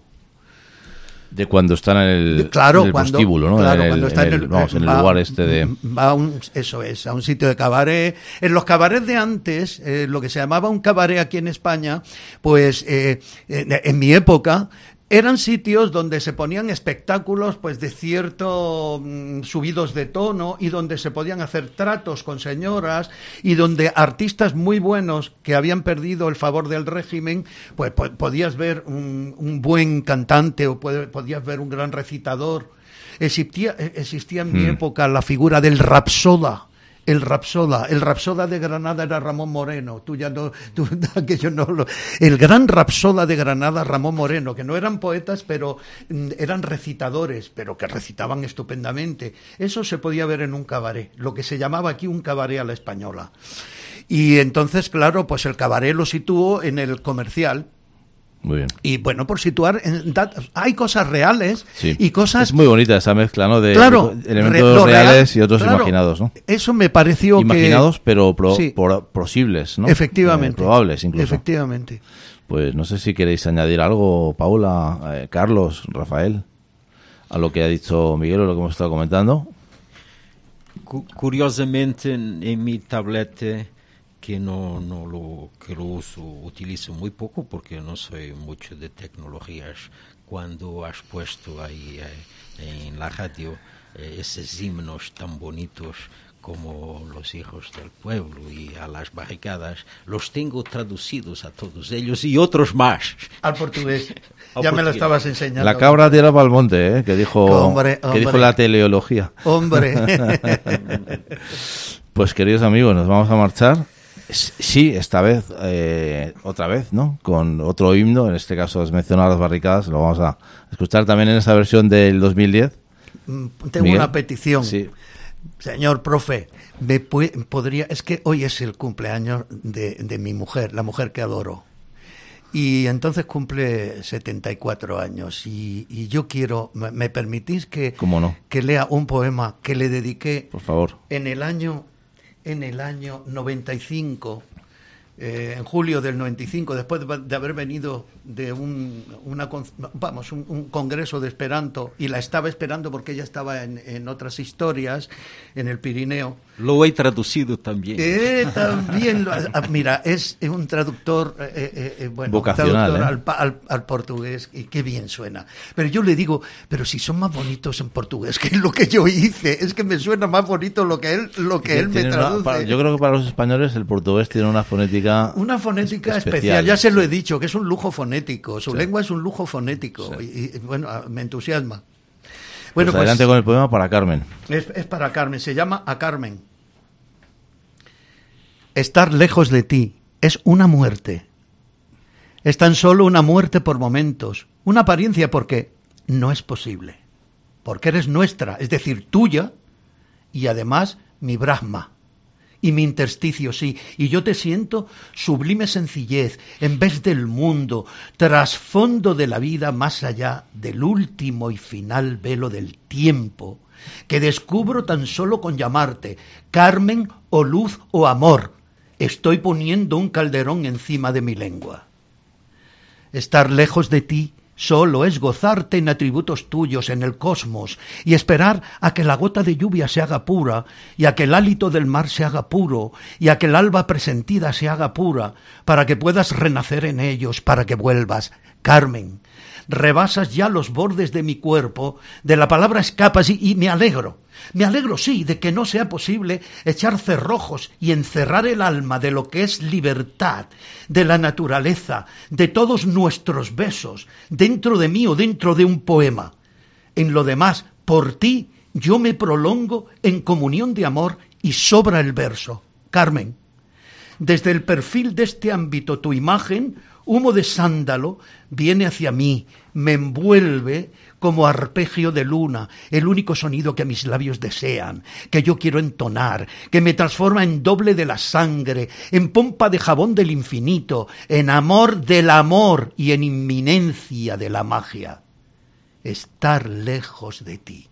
De cuando están en el, claro, en el cuando, prostíbulo, ¿no? Claro, en el, cuando está en el, en el, vamos, en el va, lugar este de... Va a un, eso es, a un sitio de cabaret. En los cabarets de antes, eh, lo que se llamaba un cabaret aquí en España, pues eh, en, en mi época, eran sitios donde se ponían espectáculos pues de cierto mm, subidos de tono y donde se podían hacer tratos con señoras y donde artistas muy buenos que habían perdido el favor del régimen, pues po- podías ver un, un buen cantante o puede, podías ver un gran recitador. Existía, existía en mi Hmm. época la figura del rapsoda. El rapsoda, el rapsoda de Granada era Ramón Moreno. Tú ya no, tú, que yo no lo. El gran rapsoda de Granada, Ramón Moreno, que no eran poetas, pero mm, eran recitadores, pero que recitaban estupendamente. Eso se podía ver en un cabaret, lo que se llamaba aquí un cabaret a la española. Y entonces, claro, pues el cabaret lo situó en el Comercial. Muy bien. Y bueno, por situar, en dat- hay cosas reales Sí. y cosas. Es muy bonita esa mezcla, ¿no? De Claro, de elementos re- lo real, reales y otros claro, imaginados, ¿no? Eso me pareció Imaginados, que... pero pro- Sí. por- posibles, ¿no? Efectivamente. Eh, probables, incluso. Efectivamente. Pues no sé si queréis añadir algo, Paula, eh, Carlos, Rafael, a lo que ha dicho Miguel o lo que hemos estado comentando. Cu- Curiosamente, en, en mi tablete, que no, no lo, que lo uso, utilizo muy poco porque no soy mucho de tecnologías, cuando has puesto ahí eh, en la radio eh, esos himnos tan bonitos como Los hijos del pueblo y A las barricadas, los tengo traducidos a todos ellos y otros más. Al portugués. Al Ya me lo portugués. estabas enseñando. La cabra tira para el monte, ¿eh? Que dijo, Hombre, que dijo hombre. la teleología. Hombre. Pues queridos amigos, nos vamos a marchar. S- Sí, esta vez, eh, otra vez, ¿no? Con otro himno, en este caso has mencionado Las barricadas, lo vamos a escuchar también en esa versión del dos mil diez. Mm, Tengo Miguel. una petición. Sí. Señor profe, me pue- podría, es que hoy es el cumpleaños de, de mi mujer, la mujer que adoro. Y entonces cumple setenta y cuatro años. Y, y yo quiero, ¿me, me permitís que, ¿Cómo no? que lea un poema que le dediqué Por favor. en el año, en el año noventa y cinco, eh, en julio del noventa y cinco, después de, de haber venido de un, una, con- vamos, un, un congreso de Esperanto, y la estaba esperando porque ella estaba en, en otras historias, en el Pirineo. Lo he traducido también. Eh, también, lo- ah, mira, es un traductor, eh, eh, eh, bueno, Vocacional, traductor ¿eh? al, pa- al, al portugués, y qué bien suena. Pero yo le digo, pero si son más bonitos en portugués que lo que yo hice, es que me suena más bonito lo que él, lo que él me Tiene una- traduce. para- yo creo que para los españoles el portugués tiene una fonética Una fonética especial, especial, ya se lo sí. he dicho, que es un lujo fonético. Su Sí. lengua es un lujo fonético. Sí. Y, y, bueno, ah, me entusiasma. Pues Bueno, pues, adelante con el poema para Carmen. es, es para Carmen, se llama A Carmen. Estar lejos de ti es una muerte. Es tan solo una muerte por momentos, una apariencia porque no es posible. Porque eres nuestra, es decir, tuya, y además mi Brahma. Y mi intersticio, sí, y yo te siento sublime sencillez, en vez del mundo, trasfondo de la vida más allá del último y final velo del tiempo, que descubro tan solo con llamarte, Carmen o luz o amor. Estoy poniendo un calderón encima de mi lengua. Estar lejos de ti solo es gozarte en atributos tuyos en el cosmos y esperar a que la gota de lluvia se haga pura y a que el hálito del mar se haga puro y a que el alba presentida se haga pura para que puedas renacer en ellos, para que vuelvas. Carmen, rebasas ya los bordes de mi cuerpo, de la palabra escapas y, y me alegro. Me alegro, sí, de que no sea posible echar cerrojos y encerrar el alma de lo que es libertad, de la naturaleza, de todos nuestros besos, dentro de mí o dentro de un poema. En lo demás, por ti, yo me prolongo en comunión de amor y sobra el verso. Carmen, desde el perfil de este ámbito tu imagen, humo de sándalo, viene hacia mí, me envuelve como arpegio de luna, el único sonido que mis labios desean, que yo quiero entonar, que me transforma en doble de la sangre, en pompa de jabón del infinito, en amor del amor y en inminencia de la magia. Estar lejos de ti.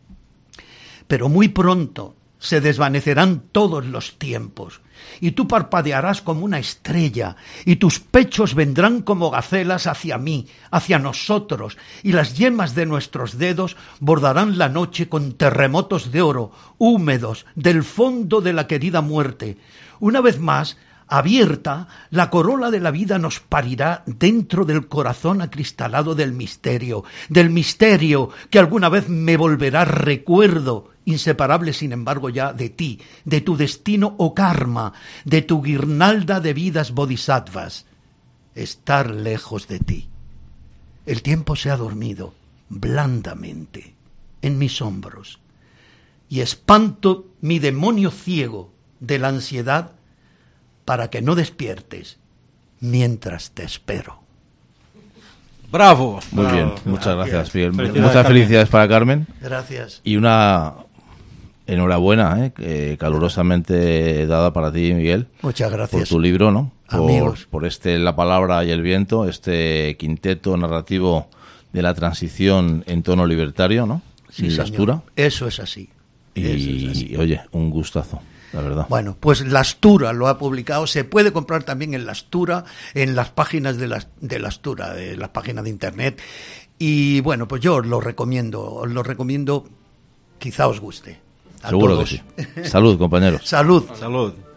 Pero muy pronto se desvanecerán todos los tiempos, y tú parpadearás como una estrella, y tus pechos vendrán como gacelas hacia mí, hacia nosotros, y las yemas de nuestros dedos bordarán la noche con terremotos de oro, húmedos, del fondo de la querida muerte. Una vez más, abierta, la corola de la vida nos parirá dentro del corazón acristalado del misterio, del misterio que alguna vez me volverá recuerdo, inseparable sin embargo ya de ti, de tu destino o karma, de tu guirnalda de vidas bodhisattvas. Estar lejos de ti. El tiempo se ha dormido blandamente en mis hombros y espanto mi demonio ciego de la ansiedad para que no despiertes mientras te espero. Bravo. Muy Bravo. bien, muchas gracias, Miguel. Felicidades, Muchas Carmen. felicidades para Carmen Gracias. y una enhorabuena, eh, eh, calurosamente dada para ti, Miguel, Muchas por gracias. tu libro, ¿no? Por, Amigos. por este La Palabra y el Viento, este quinteto narrativo de la transición en tono libertario, ¿no? Sí, Y señor. Lastura. Eso es así. Y, Eso es así. oye, un gustazo, la verdad. Bueno, pues Lastura lo ha publicado. Se puede comprar también en Lastura, en las páginas de, las, de Lastura, de las páginas de internet. Y bueno, pues yo os lo recomiendo, os lo recomiendo, quizá os guste. A Seguro todos. que sí. Salud, compañeros. Salud. Salud.